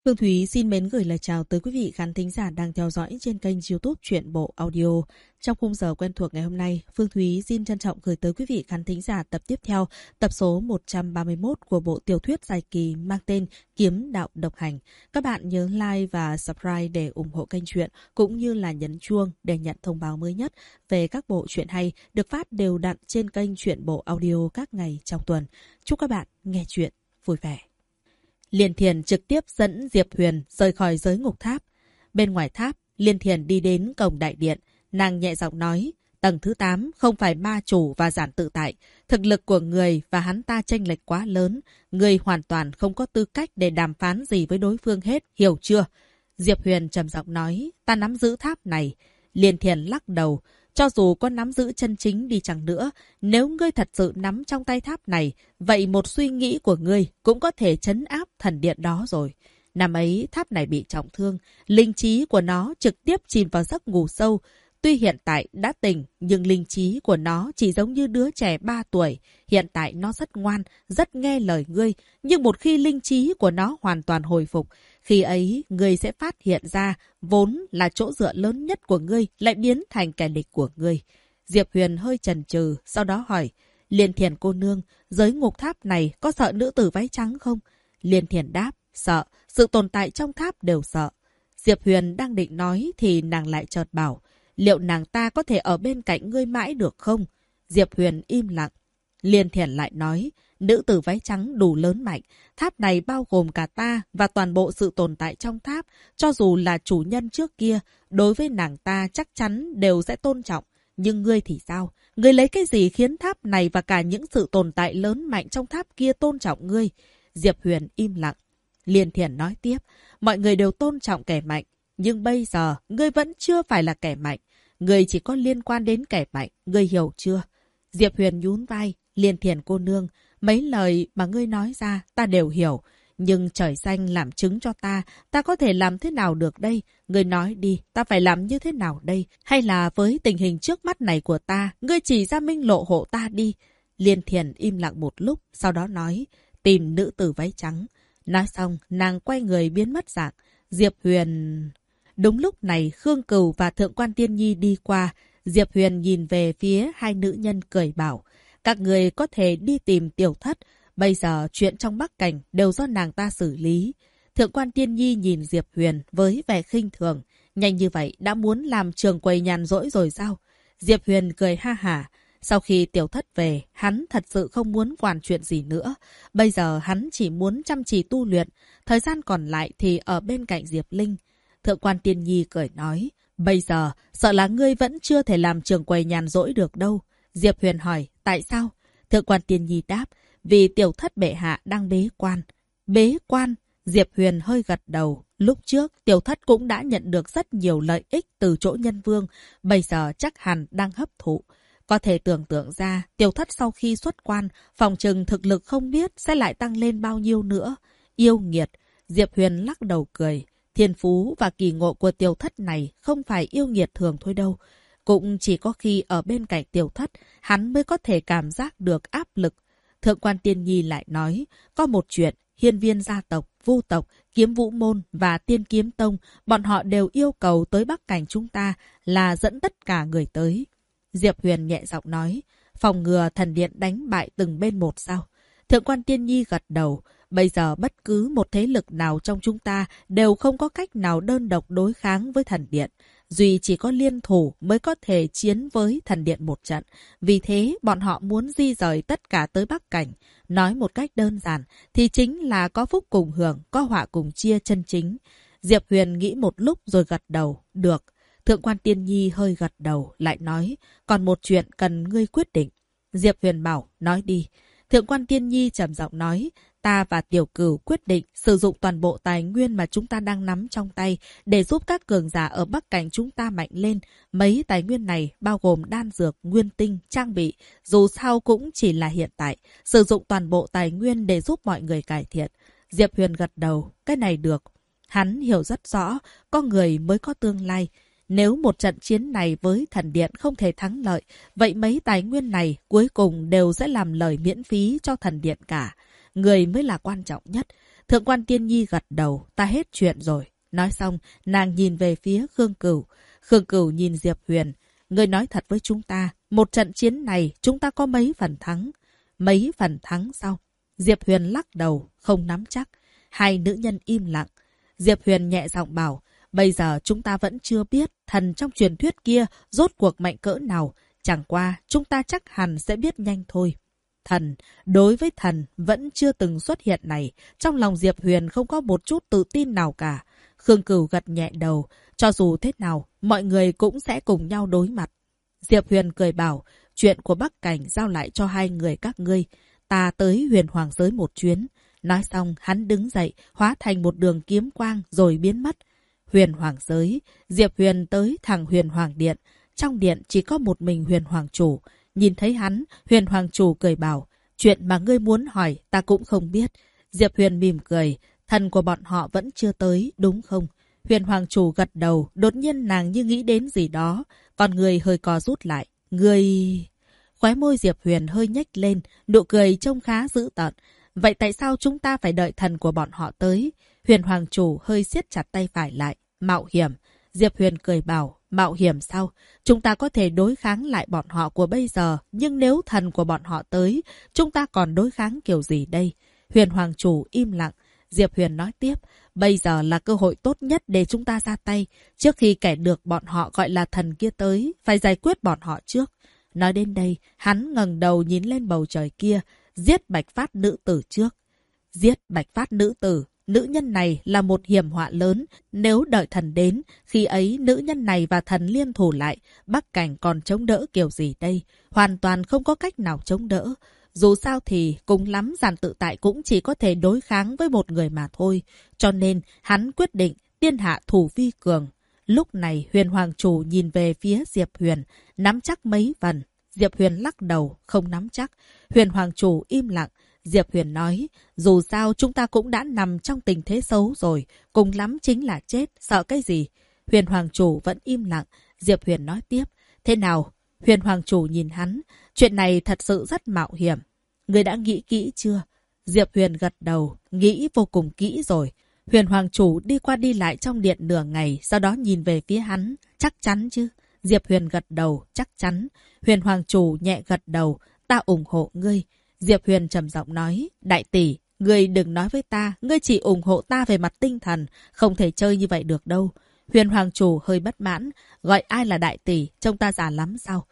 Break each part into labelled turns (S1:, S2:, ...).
S1: Phương Thúy xin mến gửi lời chào tới quý vị khán thính giả đang theo dõi trên kênh YouTube Truyện Bộ Audio. Trong khung giờ quen thuộc ngày hôm nay, Phương Thúy xin trân trọng gửi tới quý vị khán thính giả tập tiếp theo, tập số 131 của bộ tiểu thuyết dài kỳ mang tên Kiếm Đạo Độc Hành. Các bạn nhớ like và subscribe để ủng hộ kênh truyện, cũng như là nhấn chuông để nhận thông báo mới nhất về các bộ truyện hay được phát đều đặn trên kênh Truyện Bộ Audio các ngày trong tuần. Chúc các bạn nghe truyện vui vẻ. Liên Thiền trực tiếp dẫn Diệp Huyền rời khỏi giới ngục tháp. Bên ngoài tháp, Liên Thiền đi đến cổng đại điện. Nàng nhẹ giọng nói, tầng thứ 8 không phải ma chủ và giản tự tại. Thực lực của người và hắn ta chênh lệch quá lớn. Người hoàn toàn không có tư cách để đàm phán gì với đối phương hết, hiểu chưa? Diệp Huyền trầm giọng nói, ta nắm giữ tháp này. Liên Thiền lắc đầu. Cho dù có nắm giữ chân chính đi chăng nữa, nếu ngươi thật sự nắm trong tay tháp này, vậy một suy nghĩ của ngươi cũng có thể trấn áp thần điện đó rồi. Năm ấy, tháp này bị trọng thương, linh trí của nó trực tiếp chìm vào giấc ngủ sâu. Tuy hiện tại đã tỉnh, nhưng linh trí của nó chỉ giống như đứa trẻ 3 tuổi. Hiện tại nó rất ngoan, rất nghe lời ngươi, nhưng một khi linh trí của nó hoàn toàn hồi phục, khi ấy, ngươi sẽ phát hiện ra vốn là chỗ dựa lớn nhất của ngươi lại biến thành kẻ địch của ngươi. Diệp Huyền hơi chần chừ, sau đó hỏi, Liên Thiền cô nương, giới ngục tháp này có sợ nữ tử váy trắng không? Liên Thiền đáp, sợ, sự tồn tại trong tháp đều sợ. Diệp Huyền đang định nói thì nàng lại chợt bảo, liệu nàng ta có thể ở bên cạnh ngươi mãi được không? Diệp Huyền im lặng. Liên Thiền lại nói, nữ tử váy trắng đủ lớn mạnh. Tháp này bao gồm cả ta và toàn bộ sự tồn tại trong tháp. Cho dù là chủ nhân trước kia, đối với nàng ta chắc chắn đều sẽ tôn trọng. Nhưng ngươi thì sao? Ngươi lấy cái gì khiến tháp này và cả những sự tồn tại lớn mạnh trong tháp kia tôn trọng ngươi? Diệp Huyền im lặng. Liên Thiền nói tiếp, mọi người đều tôn trọng kẻ mạnh. Nhưng bây giờ, ngươi vẫn chưa phải là kẻ mạnh. Ngươi chỉ có liên quan đến kẻ mạnh, ngươi hiểu chưa? Diệp Huyền nhún vai, Liên Thiền cô nương, mấy lời mà ngươi nói ra ta đều hiểu. Nhưng trời xanh làm chứng cho ta có thể làm thế nào được đây? Ngươi nói đi, ta phải làm như thế nào đây? Hay là với tình hình trước mắt này của ta, ngươi chỉ ra minh lộ hộ ta đi? Liên Thiền im lặng một lúc, sau đó nói, tìm nữ tử váy trắng. Nói xong, nàng quay người biến mất dạng. Diệp Huyền... Đúng lúc này, Khương Cửu và Thượng quan Tiên Nhi đi qua. Diệp Huyền nhìn về phía hai nữ nhân cười bảo, các người có thể đi tìm Tiểu Thất. Bây giờ chuyện trong Bắc Cảnh đều do nàng ta xử lý. Thượng quan Tiên Nhi nhìn Diệp Huyền với vẻ khinh thường. Nhanh như vậy đã muốn làm trường quầy nhàn rỗi rồi sao? Diệp Huyền cười ha hả. Sau khi Tiểu Thất về, hắn thật sự không muốn quản chuyện gì nữa. Bây giờ hắn chỉ muốn chăm chỉ tu luyện. Thời gian còn lại thì ở bên cạnh Diệp Linh. Thượng quan Tiên Nhi cười nói, bây giờ sợ là ngươi vẫn chưa thể làm trường quầy nhàn rỗi được đâu. Diệp Huyền hỏi, tại sao? Thượng quan Tiên Nhi đáp, vì Tiểu Thất bệ hạ đang bế quan. Bế quan? Diệp Huyền hơi gật đầu. Lúc trước, Tiểu Thất cũng đã nhận được rất nhiều lợi ích từ chỗ nhân vương. Bây giờ chắc hẳn đang hấp thụ. Có thể tưởng tượng ra, Tiểu Thất sau khi xuất quan, phòng trừng thực lực không biết sẽ lại tăng lên bao nhiêu nữa. Yêu nghiệt. Diệp Huyền lắc đầu cười. Thiên phú và kỳ ngộ của Tiểu Thất này không phải yêu nghiệt thường thôi đâu. Cũng chỉ có khi ở bên cạnh Tiểu Thất, hắn mới có thể cảm giác được áp lực. Thượng quan Tiên Nhi lại nói, có một chuyện, hiên viên gia tộc, vu tộc, kiếm vũ môn và tiên kiếm tông, bọn họ đều yêu cầu tới Bắc Cảnh chúng ta là dẫn tất cả người tới. Diệp Huyền nhẹ giọng nói, phòng ngừa thần điện đánh bại từng bên một sao? Thượng quan Tiên Nhi gật đầu. Bây giờ bất cứ một thế lực nào trong chúng ta đều không có cách nào đơn độc đối kháng với thần điện. Duy chỉ có liên thủ mới có thể chiến với thần điện một trận. Vì thế bọn họ muốn di rời tất cả tới Bắc Cảnh. Nói một cách đơn giản thì chính là có phúc cùng hưởng, có họa cùng chia chân chính. Diệp Huyền nghĩ một lúc rồi gật đầu. Được. Thượng quan Tiên Nhi hơi gật đầu lại nói, còn một chuyện cần ngươi quyết định. Diệp Huyền bảo, nói đi. Thượng quan Tiên Nhi trầm giọng nói, ta và Tiểu Cửu quyết định sử dụng toàn bộ tài nguyên mà chúng ta đang nắm trong tay để giúp các cường giả ở Bắc Cảnh chúng ta mạnh lên. Mấy tài nguyên này bao gồm đan dược, nguyên tinh, trang bị. Dù sao cũng chỉ là hiện tại. Sử dụng toàn bộ tài nguyên để giúp mọi người cải thiện. Diệp Huyền gật đầu. Cái này được. Hắn hiểu rất rõ, có người mới có tương lai. Nếu một trận chiến này với thần điện không thể thắng lợi, vậy mấy tài nguyên này cuối cùng đều sẽ làm lời miễn phí cho thần điện cả. Người mới là quan trọng nhất. Thượng quan Tiên Nhi gật đầu, ta hết chuyện rồi. Nói xong, nàng nhìn về phía Khương Cửu. Khương Cửu nhìn Diệp Huyền. Ngươi nói thật với chúng ta, một trận chiến này chúng ta có mấy phần thắng? Mấy phần thắng sao? Diệp Huyền lắc đầu, không nắm chắc. Hai nữ nhân im lặng. Diệp Huyền nhẹ giọng bảo, bây giờ chúng ta vẫn chưa biết thần trong truyền thuyết kia rốt cuộc mạnh cỡ nào. Chẳng qua, chúng ta chắc hẳn sẽ biết nhanh thôi. Thần, đối với thần vẫn chưa từng xuất hiện này, trong lòng Diệp Huyền không có một chút tự tin nào cả. Khương Cửu gật nhẹ đầu, cho dù thế nào, mọi người cũng sẽ cùng nhau đối mặt. Diệp Huyền cười bảo, chuyện của Bắc Cảnh giao lại cho hai người các ngươi, ta tới Huyền Hoàng giới một chuyến. Nói xong, hắn đứng dậy, hóa thành một đường kiếm quang rồi biến mất. Huyền Hoàng giới, Diệp Huyền tới thẳng Huyền Hoàng điện. Trong điện chỉ có một mình Huyền Hoàng chủ. Nhìn thấy hắn, Huyền Hoàng chủ cười bảo, chuyện mà ngươi muốn hỏi ta cũng không biết. Diệp Huyền mỉm cười, thần của bọn họ vẫn chưa tới, đúng không? Huyền Hoàng chủ gật đầu, đột nhiên nàng như nghĩ đến gì đó. Con người hơi co rút lại. Ngươi... Khóe môi Diệp Huyền hơi nhếch lên, nụ cười trông khá dữ tợn. Vậy tại sao chúng ta phải đợi thần của bọn họ tới? Huyền Hoàng chủ hơi siết chặt tay phải lại. Mạo hiểm. Diệp Huyền cười bảo, mạo hiểm sao? Chúng ta có thể đối kháng lại bọn họ của bây giờ, nhưng nếu thần của bọn họ tới, chúng ta còn đối kháng kiểu gì đây? Huyền Hoàng chủ im lặng. Diệp Huyền nói tiếp, bây giờ là cơ hội tốt nhất để chúng ta ra tay. Trước khi kẻ được bọn họ gọi là thần kia tới, phải giải quyết bọn họ trước. Nói đến đây, hắn ngẩng đầu nhìn lên bầu trời kia, giết Bạch Phát nữ tử trước. Giết Bạch Phát nữ tử, nữ nhân này là một hiểm họa lớn. Nếu đợi thần đến, khi ấy nữ nhân này và thần liên thủ lại, Bắc Cảnh còn chống đỡ kiểu gì đây? Hoàn toàn không có cách nào chống đỡ. Dù sao thì, cùng lắm Giản Tự Tại cũng chỉ có thể đối kháng với một người mà thôi. Cho nên, hắn quyết định tiên hạ thủ vi cường. Lúc này, Huyền Hoàng chủ nhìn về phía Diệp Huyền, nắm chắc mấy phần. Diệp Huyền lắc đầu, không nắm chắc. Huyền Hoàng chủ im lặng. Diệp Huyền nói, dù sao chúng ta cũng đã nằm trong tình thế xấu rồi, cùng lắm chính là chết, sợ cái gì? Huyền Hoàng chủ vẫn im lặng. Diệp Huyền nói tiếp, thế nào? Huyền Hoàng chủ nhìn hắn, chuyện này thật sự rất mạo hiểm. Người đã nghĩ kỹ chưa? Diệp Huyền gật đầu, nghĩ vô cùng kỹ rồi. Huyền Hoàng chủ đi qua đi lại trong điện nửa ngày, sau đó nhìn về phía hắn, chắc chắn chứ? Diệp Huyền gật đầu, chắc chắn. Huyền Hoàng chủ nhẹ gật đầu, ta ủng hộ ngươi. Diệp Huyền trầm giọng nói, đại tỷ, ngươi đừng nói với ta, ngươi chỉ ủng hộ ta về mặt tinh thần, không thể chơi như vậy được đâu. Huyền Hoàng chủ hơi bất mãn, gọi ai là đại tỷ, trông ta già lắm sao?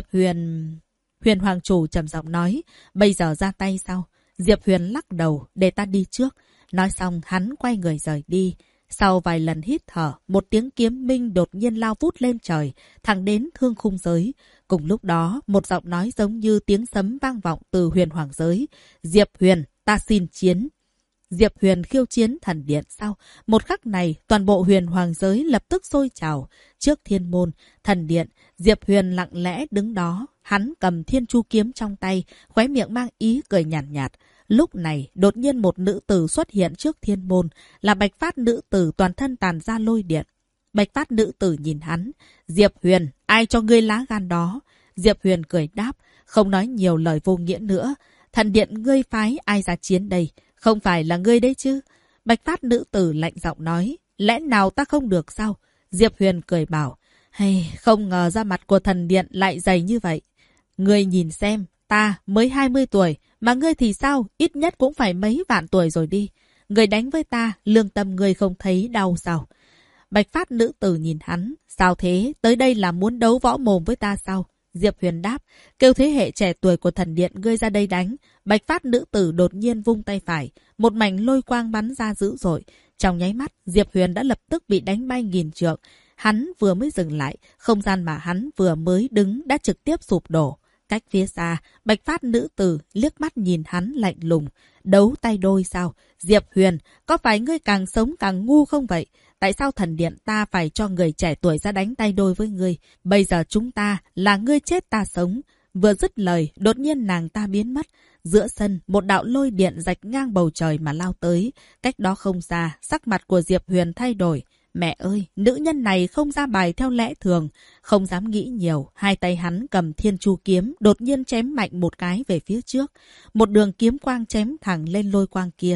S1: Huyền Hoàng chủ trầm giọng nói, bây giờ ra tay sao? Diệp Huyền lắc đầu, để ta đi trước. Nói xong hắn quay người rời đi. Sau vài lần hít thở, một tiếng kiếm minh đột nhiên lao vút lên trời, thẳng đến thương khung giới. Cùng lúc đó, một giọng nói giống như tiếng sấm vang vọng từ Huyền Hoàng giới. Diệp Huyền, ta xin chiến. Diệp Huyền khiêu chiến thần điện sau. Một khắc này, toàn bộ Huyền Hoàng giới lập tức sôi trào. Trước thiên môn, thần điện, Diệp Huyền lặng lẽ đứng đó. Hắn cầm thiên chu kiếm trong tay, khóe miệng mang ý cười nhàn nhạt. Lúc này, đột nhiên một nữ tử xuất hiện trước thiên môn, là Bạch Phát nữ tử toàn thân tàn ra lôi điện. Bạch Phát nữ tử nhìn hắn, Diệp Huyền, ai cho ngươi lá gan đó? Diệp Huyền cười đáp, không nói nhiều lời vô nghĩa nữa. Thần điện ngươi phái ai ra chiến đây? Không phải là ngươi đấy chứ? Bạch Phát nữ tử lạnh giọng nói, lẽ nào ta không được sao? Diệp Huyền cười bảo, hay không ngờ ra mặt của thần điện lại dày như vậy. Ngươi nhìn xem, ta mới 20 tuổi, mà ngươi thì sao? Ít nhất cũng phải mấy vạn tuổi rồi đi. Ngươi đánh với ta, lương tâm ngươi không thấy đau sao? Bạch Phát nữ tử nhìn hắn, sao thế? Tới đây là muốn đấu võ mồm với ta sao? Diệp Huyền đáp, kêu thế hệ trẻ tuổi của thần điện ngươi ra đây đánh. Bạch Phát nữ tử đột nhiên vung tay phải, một mảnh lôi quang bắn ra dữ dội. Trong nháy mắt, Diệp Huyền đã lập tức bị đánh bay nghìn trượng. Hắn vừa mới dừng lại, không gian mà hắn vừa mới đứng đã trực tiếp sụp đổ. Cách phía xa, Bạch Phát nữ tử liếc mắt nhìn hắn lạnh lùng. Đấu tay đôi sao? Diệp Huyền, có phải ngươi càng sống càng ngu không vậy? Tại sao thần điện ta phải cho người trẻ tuổi ra đánh tay đôi với ngươi? Bây giờ chúng ta là ngươi chết ta sống. Vừa dứt lời, đột nhiên nàng ta biến mất. Giữa sân, một đạo lôi điện rạch ngang bầu trời mà lao tới. Cách đó không xa, sắc mặt của Diệp Huyền thay đổi. Mẹ ơi, nữ nhân này không ra bài theo lẽ thường. Không dám nghĩ nhiều, hai tay hắn cầm thiên chu kiếm, đột nhiên chém mạnh một cái về phía trước. Một đường kiếm quang chém thẳng lên lôi quang kia.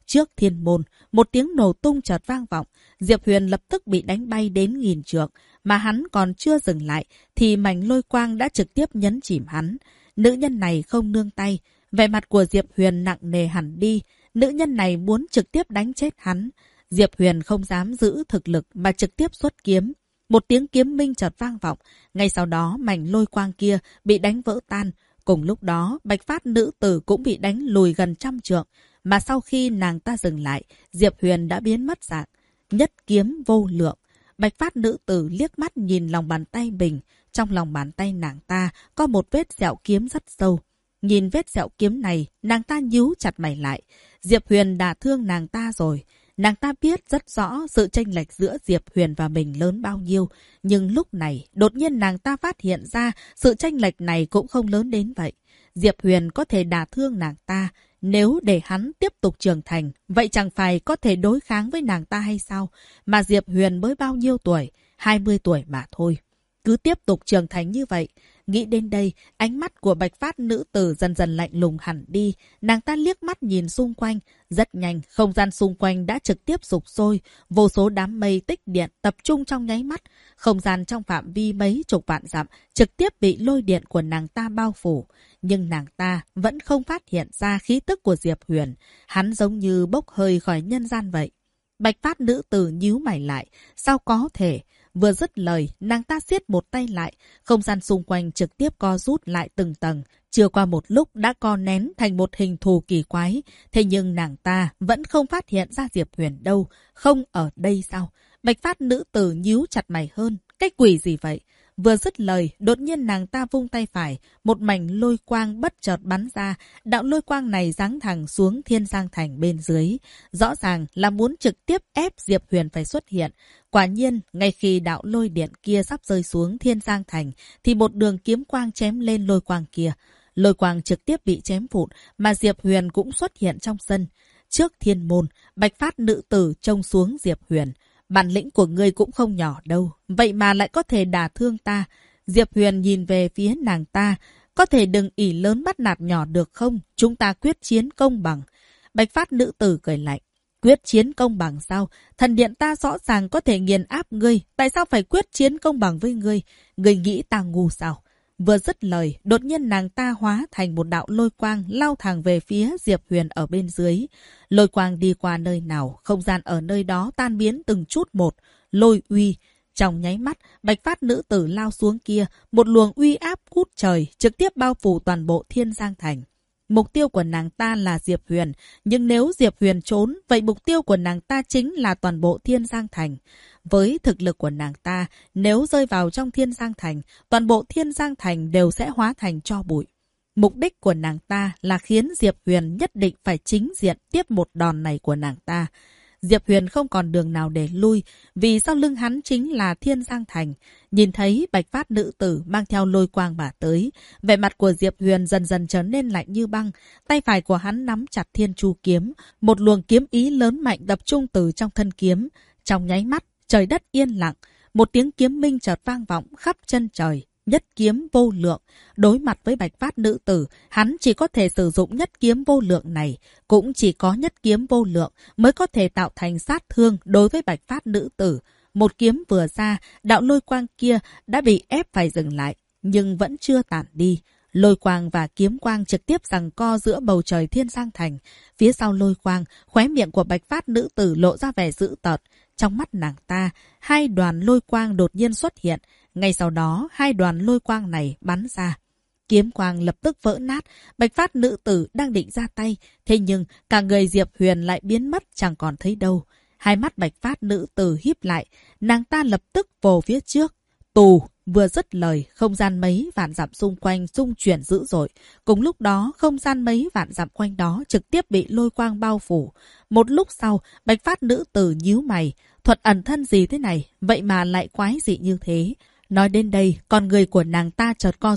S1: Trước thiên môn, một tiếng nổ tung chợt vang vọng. Diệp Huyền lập tức bị đánh bay đến nghìn trượng. Mà hắn còn chưa dừng lại, thì mảnh lôi quang đã trực tiếp nhấn chìm hắn. Nữ nhân này không nương tay. Vẻ mặt của Diệp Huyền nặng nề hẳn đi. Nữ nhân này muốn trực tiếp đánh chết hắn. Diệp Huyền không dám giữ thực lực mà trực tiếp xuất kiếm. Một tiếng kiếm minh chợt vang vọng. Ngay sau đó mảnh lôi quang kia bị đánh vỡ tan. Cùng lúc đó, Bạch Phát nữ tử cũng bị đánh lùi gần 100 trượng. Mà sau khi nàng ta dừng lại, Diệp Huyền đã biến mất dạng. Nhất kiếm vô lượng. Bạch Phát nữ tử liếc mắt nhìn lòng bàn tay mình. Trong lòng bàn tay nàng ta có một vết sẹo kiếm rất sâu. Nhìn vết sẹo kiếm này, nàng ta nhíu chặt mày lại. Diệp Huyền đả thương nàng ta rồi. Nàng ta biết rất rõ sự chênh lệch giữa Diệp Huyền và mình lớn bao nhiêu. Nhưng lúc này, đột nhiên nàng ta phát hiện ra sự chênh lệch này cũng không lớn đến vậy. Diệp Huyền có thể đả thương nàng ta. Nếu để hắn tiếp tục trưởng thành, vậy chẳng phải có thể đối kháng với nàng ta hay sao? Mà Diệp Huyền mới bao nhiêu tuổi? 20 tuổi mà thôi. Cứ tiếp tục trưởng thành như vậy. Nghĩ đến đây, ánh mắt của Bạch Phát nữ tử dần dần lạnh lùng hẳn đi. Nàng ta liếc mắt nhìn xung quanh. Rất nhanh, không gian xung quanh đã trực tiếp sục sôi. Vô số đám mây tích điện tập trung trong nháy mắt. Không gian trong phạm vi mấy chục vạn dặm trực tiếp bị lôi điện của nàng ta bao phủ. Nhưng nàng ta vẫn không phát hiện ra khí tức của Diệp Huyền. Hắn giống như bốc hơi khỏi nhân gian vậy. Bạch Phát nữ tử nhíu mày lại. Sao có thể? Vừa dứt lời, nàng ta siết một tay lại. Không gian xung quanh trực tiếp co rút lại từng tầng. Chưa qua một lúc đã co nén thành một hình thù kỳ quái. Thế nhưng nàng ta vẫn không phát hiện ra Diệp Huyền đâu. Không ở đây sao? Bạch Phát nữ tử nhíu chặt mày hơn. Cái quỷ gì vậy? Vừa dứt lời, đột nhiên nàng ta vung tay phải. Một mảnh lôi quang bất chợt bắn ra. Đạo lôi quang này giáng thẳng xuống Thiên Giang Thành bên dưới. Rõ ràng là muốn trực tiếp ép Diệp Huyền phải xuất hiện. Quả nhiên, ngay khi đạo lôi điện kia sắp rơi xuống Thiên Giang Thành, thì một đường kiếm quang chém lên lôi quang kia. Lôi quang trực tiếp bị chém vụn, mà Diệp Huyền cũng xuất hiện trong sân. Trước thiên môn, Bạch Phát nữ tử trông xuống Diệp Huyền. Bản lĩnh của ngươi cũng không nhỏ đâu, vậy mà lại có thể đả thương ta. Diệp Huyền nhìn về phía nàng ta. Có thể đừng ỷ lớn bắt nạt nhỏ được không? Chúng ta quyết chiến công bằng. Bạch Phát nữ tử cười lạnh. Quyết chiến công bằng sao? Thần điện ta rõ ràng có thể nghiền áp ngươi. Tại sao phải quyết chiến công bằng với ngươi? Ngươi nghĩ ta ngu sao? Vừa dứt lời, đột nhiên nàng ta hóa thành một đạo lôi quang lao thẳng về phía Diệp Huyền ở bên dưới. Lôi quang đi qua nơi nào, không gian ở nơi đó tan biến từng chút một. Lôi uy. Trong nháy mắt, Bạch Phát nữ tử lao xuống kia, một luồng uy áp cút trời, trực tiếp bao phủ toàn bộ Thiên Giang Thành. Mục tiêu của nàng ta là Diệp Huyền, nhưng nếu Diệp Huyền trốn, vậy mục tiêu của nàng ta chính là toàn bộ Thiên Giang Thành. Với thực lực của nàng ta, nếu rơi vào trong Thiên Giang Thành, toàn bộ Thiên Giang Thành đều sẽ hóa thành tro bụi. Mục đích của nàng ta là khiến Diệp Huyền nhất định phải chính diện tiếp một đòn này của nàng ta. Diệp Huyền không còn đường nào để lui, vì sau lưng hắn chính là Thiên Giang Thành. Nhìn thấy Bạch Phát nữ tử mang theo lôi quang mà tới, vẻ mặt của Diệp Huyền dần dần trở nên lạnh như băng. Tay phải của hắn nắm chặt Thiên Chu kiếm, một luồng kiếm ý lớn mạnh tập trung từ trong thân kiếm. Trong nháy mắt, trời đất yên lặng, một tiếng kiếm minh chợt vang vọng khắp chân trời. Nhất kiếm vô lượng. Đối mặt với Bạch Phát nữ tử, hắn chỉ có thể sử dụng nhất kiếm vô lượng này. Cũng chỉ có nhất kiếm vô lượng mới có thể tạo thành sát thương đối với Bạch Phát nữ tử. Một kiếm vừa ra, đạo lôi quang kia đã bị ép phải dừng lại, nhưng vẫn chưa tản đi. Lôi quang và kiếm quang trực tiếp giằng co giữa bầu trời Thiên Giang Thành. Phía sau lôi quang, khóe miệng của Bạch Phát nữ tử lộ ra vẻ dữ tợn. Trong mắt nàng ta, hai đoàn lôi quang đột nhiên xuất hiện. Ngay sau đó, hai đoàn lôi quang này bắn ra. Kiếm quang lập tức vỡ nát. Bạch Phát nữ tử đang định ra tay. Thế nhưng, cả người Diệp Huyền lại biến mất chẳng còn thấy đâu. Hai mắt Bạch Phát nữ tử híp lại. Nàng ta lập tức vồ phía trước. Tù! Vừa dứt lời, không gian mấy vạn dặm xung quanh rung chuyển dữ dội. Cùng lúc đó, không gian mấy vạn dặm quanh đó trực tiếp bị lôi quang bao phủ. Một lúc sau, Bạch Phát nữ tử nhíu mày. Thuật ẩn thân gì thế này? Vậy mà lại quái dị như thế. Nói đến đây, con người của nàng ta chợt co rút.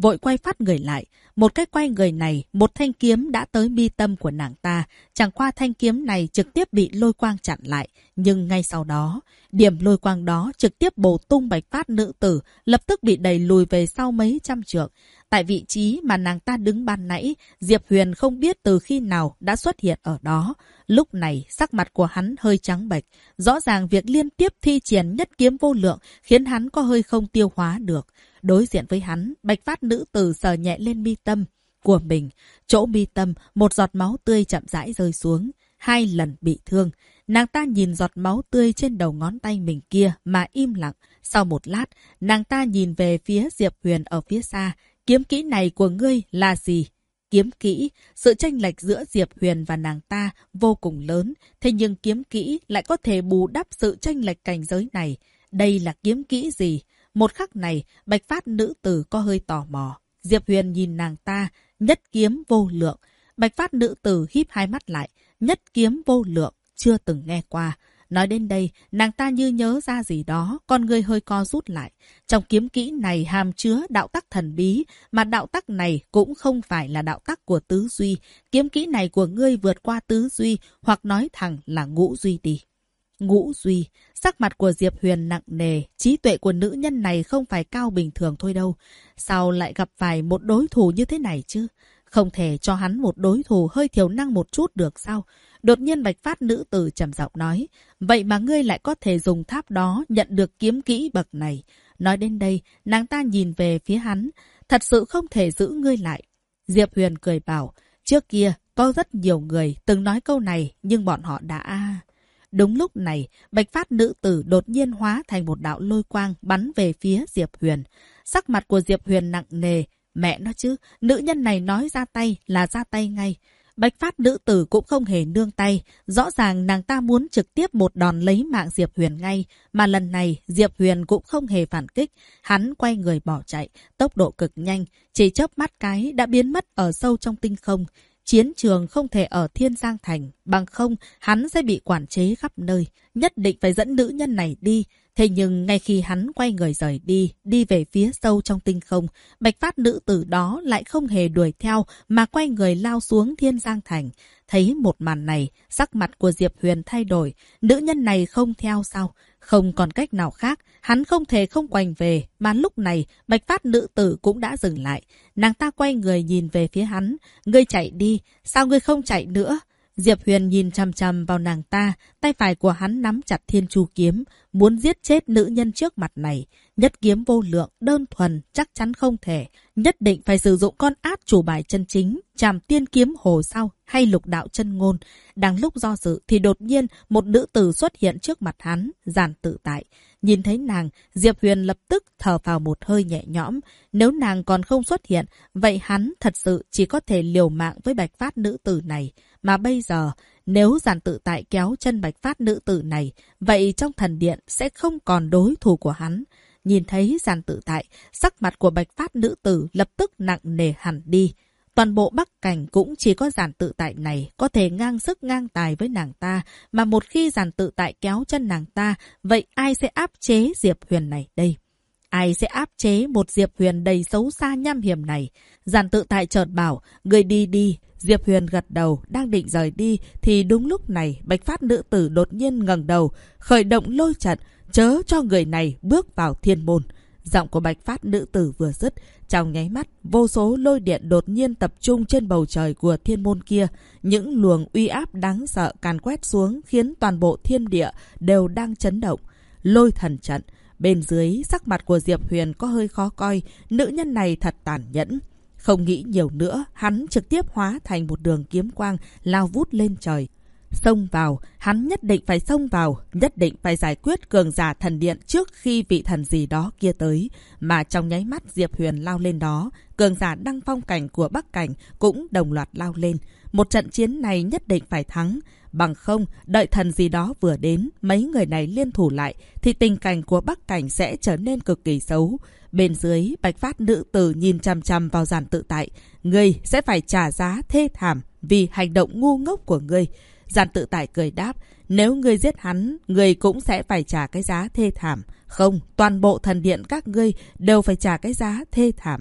S1: vội quay phát người lại. Một cái quay người này, một thanh kiếm đã tới mi tâm của nàng ta. Chẳng qua thanh kiếm này trực tiếp bị lôi quang chặn lại. Nhưng ngay sau đó, điểm lôi quang đó trực tiếp bổ tung Bạch Phát nữ tử, lập tức bị đẩy lùi về sau mấy trăm trượng. Tại vị trí mà nàng ta đứng ban nãy, Diệp Huyền không biết từ khi nào đã xuất hiện ở đó. Lúc này, sắc mặt của hắn hơi trắng bệch. Rõ ràng việc liên tiếp thi triển nhất kiếm vô lượng khiến hắn có hơi không tiêu hóa được. Đối diện với hắn, Bạch Phát nữ tử sờ nhẹ lên mi tâm của mình. Chỗ mi tâm, một giọt máu tươi chậm rãi rơi xuống. 2 lần bị thương. Nàng ta nhìn giọt máu tươi trên đầu ngón tay mình kia mà im lặng. Sau một lát, nàng ta nhìn về phía Diệp Huyền ở phía xa. Kiếm kỹ này của ngươi là gì? Kiếm kỹ, sự chênh lệch giữa Diệp Huyền và nàng ta vô cùng lớn. Thế nhưng kiếm kỹ lại có thể bù đắp sự chênh lệch cảnh giới này. Đây là kiếm kỹ gì? Một khắc này, Bạch Phát nữ tử có hơi tò mò. Diệp Huyền nhìn nàng ta, nhất kiếm vô lượng. Bạch Phát nữ tử híp hai mắt lại, nhất kiếm vô lượng, chưa từng nghe qua. Nói đến đây, nàng ta như nhớ ra gì đó, con người hơi co rút lại. Trong kiếm kỹ này hàm chứa đạo tắc thần bí, mà đạo tắc này cũng không phải là đạo tắc của tứ duy. Kiếm kỹ này của ngươi vượt qua tứ duy, hoặc nói thẳng là ngũ duy đi. Ngũ duy, sắc mặt của Diệp Huyền nặng nề, trí tuệ của nữ nhân này không phải cao bình thường thôi đâu. Sao lại gặp phải một đối thủ như thế này chứ? Không thể cho hắn một đối thủ hơi thiểu năng một chút được sao? Đột nhiên Bạch Phát nữ tử trầm giọng nói, vậy mà ngươi lại có thể dùng tháp đó nhận được kiếm kỹ bậc này. Nói đến đây, nàng ta nhìn về phía hắn, thật sự không thể giữ ngươi lại. Diệp Huyền cười bảo, trước kia có rất nhiều người từng nói câu này, nhưng bọn họ đã... Đúng lúc này, Bạch Phát nữ tử đột nhiên hóa thành một đạo lôi quang bắn về phía Diệp Huyền. Sắc mặt của Diệp Huyền nặng nề. Mẹ nó chứ, nữ nhân này nói ra tay là ra tay ngay. Bạch Phát nữ tử cũng không hề nương tay. Rõ ràng nàng ta muốn trực tiếp một đòn lấy mạng Diệp Huyền ngay. Mà lần này Diệp Huyền cũng không hề phản kích. Hắn quay người bỏ chạy, tốc độ cực nhanh. Chỉ chớp mắt cái đã biến mất ở sâu trong tinh không. Chiến trường không thể ở Thiên Giang Thành, bằng không hắn sẽ bị quản chế khắp nơi. Nhất định phải dẫn nữ nhân này đi. Thế nhưng ngay khi hắn quay người rời đi, đi về phía sâu trong tinh không, Bạch Phát nữ tử đó lại không hề đuổi theo mà quay người lao xuống Thiên Giang Thành. Thấy một màn này, sắc mặt của Diệp Huyền thay đổi. Nữ nhân này không theo sao? Không còn cách nào khác, hắn không thể không quay về. Mà lúc này, Bạch Phát nữ tử cũng đã dừng lại. Nàng ta quay người nhìn về phía hắn. Ngươi chạy đi, sao ngươi không chạy nữa? Diệp Huyền nhìn chằm chằm vào nàng ta, tay phải của hắn nắm chặt Thiên Chu kiếm, muốn giết chết nữ nhân trước mặt này. Nhất kiếm vô lượng, đơn thuần, chắc chắn không thể. Nhất định phải sử dụng con át chủ bài chân chính, Trảm Tiên kiếm hồ sau hay Lục đạo chân ngôn. Đang lúc do dự thì đột nhiên một nữ tử xuất hiện trước mặt hắn, Giản Tự Tại. Nhìn thấy nàng, Diệp Huyền lập tức thở vào một hơi nhẹ nhõm. Nếu nàng còn không xuất hiện, vậy hắn thật sự chỉ có thể liều mạng với Bạch Phát nữ tử này. Mà bây giờ, nếu Giản Tự Tại kéo chân Bạch Phát nữ tử này, vậy trong thần điện sẽ không còn đối thủ của hắn. Nhìn thấy Giản Tự Tại, sắc mặt của Bạch Phát nữ tử lập tức nặng nề hẳn đi. Toàn bộ Bắc Cảnh cũng chỉ có Giản Tự Tại này có thể ngang sức ngang tài với nàng ta. Mà một khi Giản Tự Tại kéo chân nàng ta, vậy ai sẽ áp chế Diệp Huyền này đây? Ai sẽ áp chế một Diệp Huyền đầy xấu xa nham hiểm này? Giản Tự Tại chợt bảo, người đi đi. Diệp Huyền gật đầu, đang định rời đi, thì đúng lúc này Bạch Phát nữ tử đột nhiên ngẩng đầu, khởi động lôi trận, chớ cho người này bước vào thiên môn. Giọng của Bạch Phát nữ tử vừa dứt, trong nháy mắt, vô số lôi điện đột nhiên tập trung trên bầu trời của thiên môn kia. Những luồng uy áp đáng sợ càn quét xuống khiến toàn bộ thiên địa đều đang chấn động. Lôi thần trận. Bên dưới, sắc mặt của Diệp Huyền có hơi khó coi, nữ nhân này thật tàn nhẫn. Không nghĩ nhiều nữa, hắn trực tiếp hóa thành một đường kiếm quang lao vút lên trời. Xông vào, hắn nhất định phải xông vào, nhất định phải giải quyết cường giả thần điện trước khi vị thần gì đó kia tới. Mà trong nháy mắt Diệp Huyền lao lên đó, cường giả đăng phong cảnh của Bắc Cảnh cũng đồng loạt lao lên. Một trận chiến này nhất định phải thắng. Bằng không, đợi thần gì đó vừa đến, mấy người này liên thủ lại, thì tình cảnh của Bắc Cảnh sẽ trở nên cực kỳ xấu. Bên dưới, Bạch Phát nữ tử nhìn chằm chằm vào Giản Tự Tại. Ngươi sẽ phải trả giá thê thảm vì hành động ngu ngốc của ngươi. Giản Tự Tại cười đáp, nếu ngươi giết hắn, ngươi cũng sẽ phải trả cái giá thê thảm. Không, toàn bộ thần điện các ngươi đều phải trả cái giá thê thảm.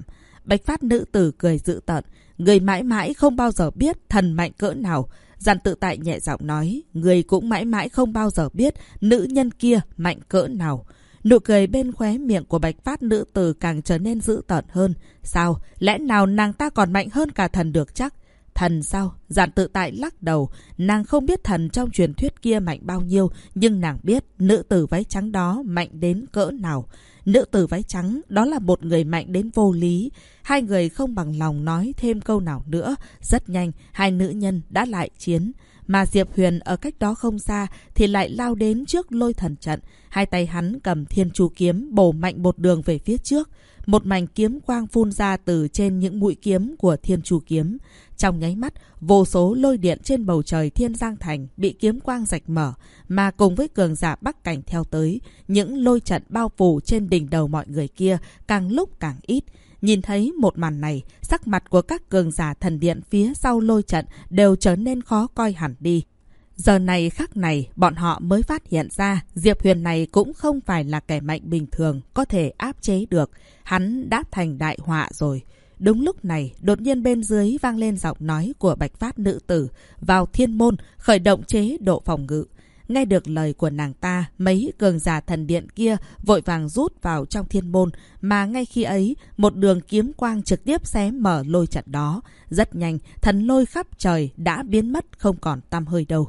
S1: Bạch phát nữ tử cười dữ tợn. Người mãi mãi không bao giờ biết thần mạnh cỡ nào. Giản Tự Tại nhẹ giọng nói. Người cũng mãi mãi không bao giờ biết nữ nhân kia mạnh cỡ nào. Nụ cười bên khóe miệng của bạch phát nữ tử càng trở nên dữ tợn hơn. Sao? Lẽ nào nàng ta còn mạnh hơn cả thần được chắc? Thần sao? Giản Tự Tại lắc đầu. Nàng không biết thần trong truyền thuyết kia mạnh bao nhiêu, nhưng nàng biết nữ tử váy trắng đó mạnh đến cỡ nào. Nữ tử váy trắng đó là một người mạnh đến vô lý. Hai người không bằng lòng nói thêm câu nào nữa. Rất nhanh, hai nữ nhân đã lại chiến. Mà Diệp Huyền ở cách đó không xa thì lại lao đến trước Lôi Thần trận. Hai tay hắn cầm Thiên Chu kiếm bổ mạnh một đường về phía trước. Một mảnh kiếm quang phun ra từ trên những mũi kiếm của Thiên Chu kiếm. Trong nháy mắt, vô số lôi điện trên bầu trời Thiên Giang Thành bị kiếm quang rạch mở, mà cùng với cường giả Bắc Cảnh theo tới, những lôi trận bao phủ trên đỉnh đầu mọi người kia càng lúc càng ít. Nhìn thấy một màn này, sắc mặt của các cường giả thần điện phía sau lôi trận đều trở nên khó coi hẳn đi. Giờ này khắc này, bọn họ mới phát hiện ra Diệp Huyền này cũng không phải là kẻ mạnh bình thường có thể áp chế được. Hắn đã thành đại họa rồi. Đúng lúc này, đột nhiên bên dưới vang lên giọng nói của bạch phát nữ tử. Vào thiên môn, khởi động chế độ phòng ngự. Nghe được lời của nàng ta, mấy cường giả thần điện kia vội vàng rút vào trong thiên môn, mà ngay khi ấy, một đường kiếm quang trực tiếp xé mở lôi trận đó. Rất nhanh, thần lôi khắp trời đã biến mất không còn tăm hơi đâu.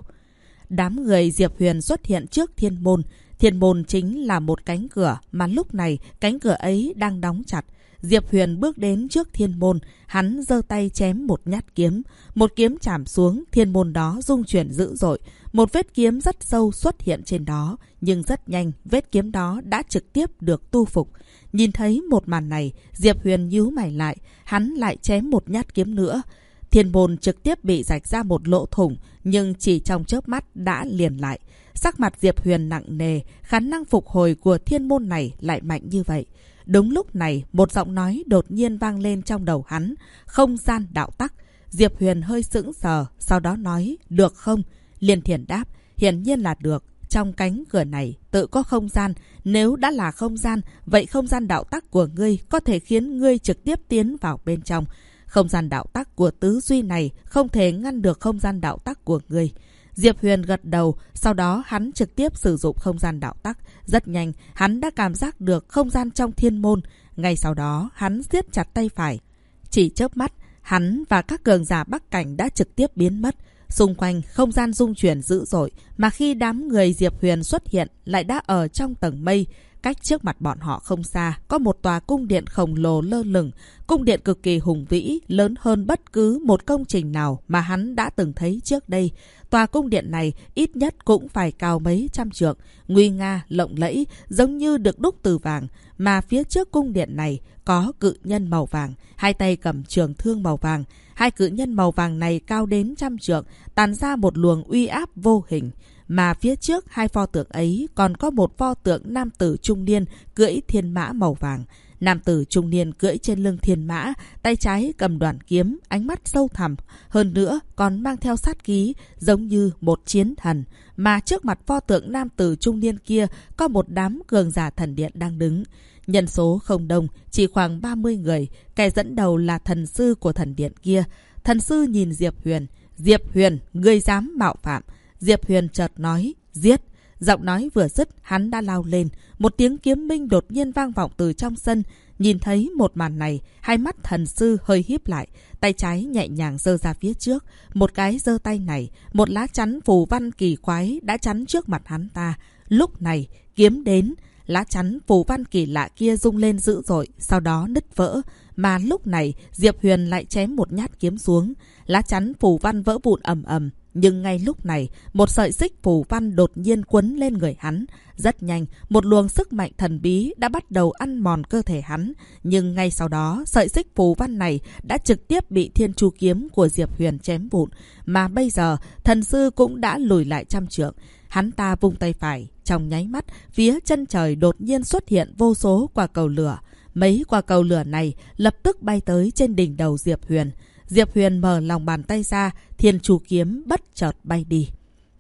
S1: Đám người Diệp Huyền xuất hiện trước thiên môn. Thiên môn chính là một cánh cửa, mà lúc này cánh cửa ấy đang đóng chặt. Diệp Huyền bước đến trước thiên môn, hắn giơ tay chém một nhát kiếm. Một kiếm chạm xuống, thiên môn đó rung chuyển dữ dội. Một vết kiếm rất sâu xuất hiện trên đó, nhưng rất nhanh, vết kiếm đó đã trực tiếp được tu phục. Nhìn thấy một màn này, Diệp Huyền nhíu mày lại, hắn lại chém một nhát kiếm nữa. Thiên môn trực tiếp bị rạch ra một lỗ thủng, nhưng chỉ trong chớp mắt đã liền lại. Sắc mặt Diệp Huyền nặng nề, khả năng phục hồi của thiên môn này lại mạnh như vậy. Đúng lúc này, một giọng nói đột nhiên vang lên trong đầu hắn. Không gian đạo tắc. Diệp Huyền hơi sững sờ, sau đó nói, được không? Liên Thiển đáp, hiển nhiên là được. Trong cánh cửa này tự có không gian. Nếu đã là không gian, vậy không gian đạo tắc của ngươi có thể khiến ngươi trực tiếp tiến vào bên trong. Không gian đạo tắc của tứ duy này không thể ngăn được không gian đạo tắc của ngươi. Diệp Huyền gật đầu, sau đó hắn trực tiếp sử dụng không gian đạo tắc. Rất nhanh, hắn đã cảm giác được không gian trong thiên môn. Ngay sau đó, hắn siết chặt tay phải. Chỉ chớp mắt, hắn và các cường giả Bắc Cảnh đã trực tiếp biến mất. Xung quanh, không gian rung chuyển dữ dội, mà khi đám người Diệp Huyền xuất hiện, lại đã ở trong tầng mây. Cách trước mặt bọn họ không xa, có một tòa cung điện khổng lồ lơ lửng. Cung điện cực kỳ hùng vĩ, lớn hơn bất cứ một công trình nào mà hắn đã từng thấy trước đây. Tòa cung điện này ít nhất cũng phải cao mấy trăm trượng, nguy nga, lộng lẫy, giống như được đúc từ vàng. Mà phía trước cung điện này có cự nhân màu vàng, hai tay cầm trường thương màu vàng. Hai cự nhân màu vàng này cao đến trăm trượng, tàn ra một luồng uy áp vô hình. Mà phía trước hai pho tượng ấy còn có một pho tượng nam tử trung niên cưỡi thiên mã màu vàng. Nam tử trung niên cưỡi trên lưng thiên mã, tay trái cầm đoàn kiếm, ánh mắt sâu thẳm, hơn nữa còn mang theo sát khí, giống như một chiến thần. Mà trước mặt pho tượng nam tử trung niên kia có một đám cường giả thần điện đang đứng. Nhân số không đông, chỉ khoảng 30 người, kẻ dẫn đầu là thần sư của thần điện kia. Thần sư nhìn Diệp Huyền. Diệp Huyền, ngươi dám mạo phạm. Diệp Huyền chợt nói, giết. Giọng nói vừa dứt, hắn đã lao lên. Một tiếng kiếm minh đột nhiên vang vọng từ trong sân. Nhìn thấy một màn này, hai mắt thần sư hơi híp lại. Tay trái nhẹ nhàng giơ ra phía trước. Một cái giơ tay này, một lá chắn phù văn kỳ quái đã chắn trước mặt hắn ta. Lúc này, kiếm đến. Lá chắn phù văn kỳ lạ kia rung lên dữ dội, sau đó nứt vỡ. Mà lúc này, Diệp Huyền lại chém một nhát kiếm xuống. Lá chắn phù văn vỡ vụn ầm ầm. Nhưng ngay lúc này, một sợi xích phù văn đột nhiên quấn lên người hắn. Rất nhanh, một luồng sức mạnh thần bí đã bắt đầu ăn mòn cơ thể hắn. Nhưng ngay sau đó, sợi xích phù văn này đã trực tiếp bị thiên chu kiếm của Diệp Huyền chém vụn. Mà bây giờ, thần sư cũng đã lùi lại trăm trượng. Hắn ta vung tay phải, trong nháy mắt, phía chân trời đột nhiên xuất hiện vô số quả cầu lửa. Mấy quả cầu lửa này lập tức bay tới trên đỉnh đầu Diệp Huyền. Diệp Huyền mở lòng bàn tay ra, thiên chu kiếm bất chợt bay đi.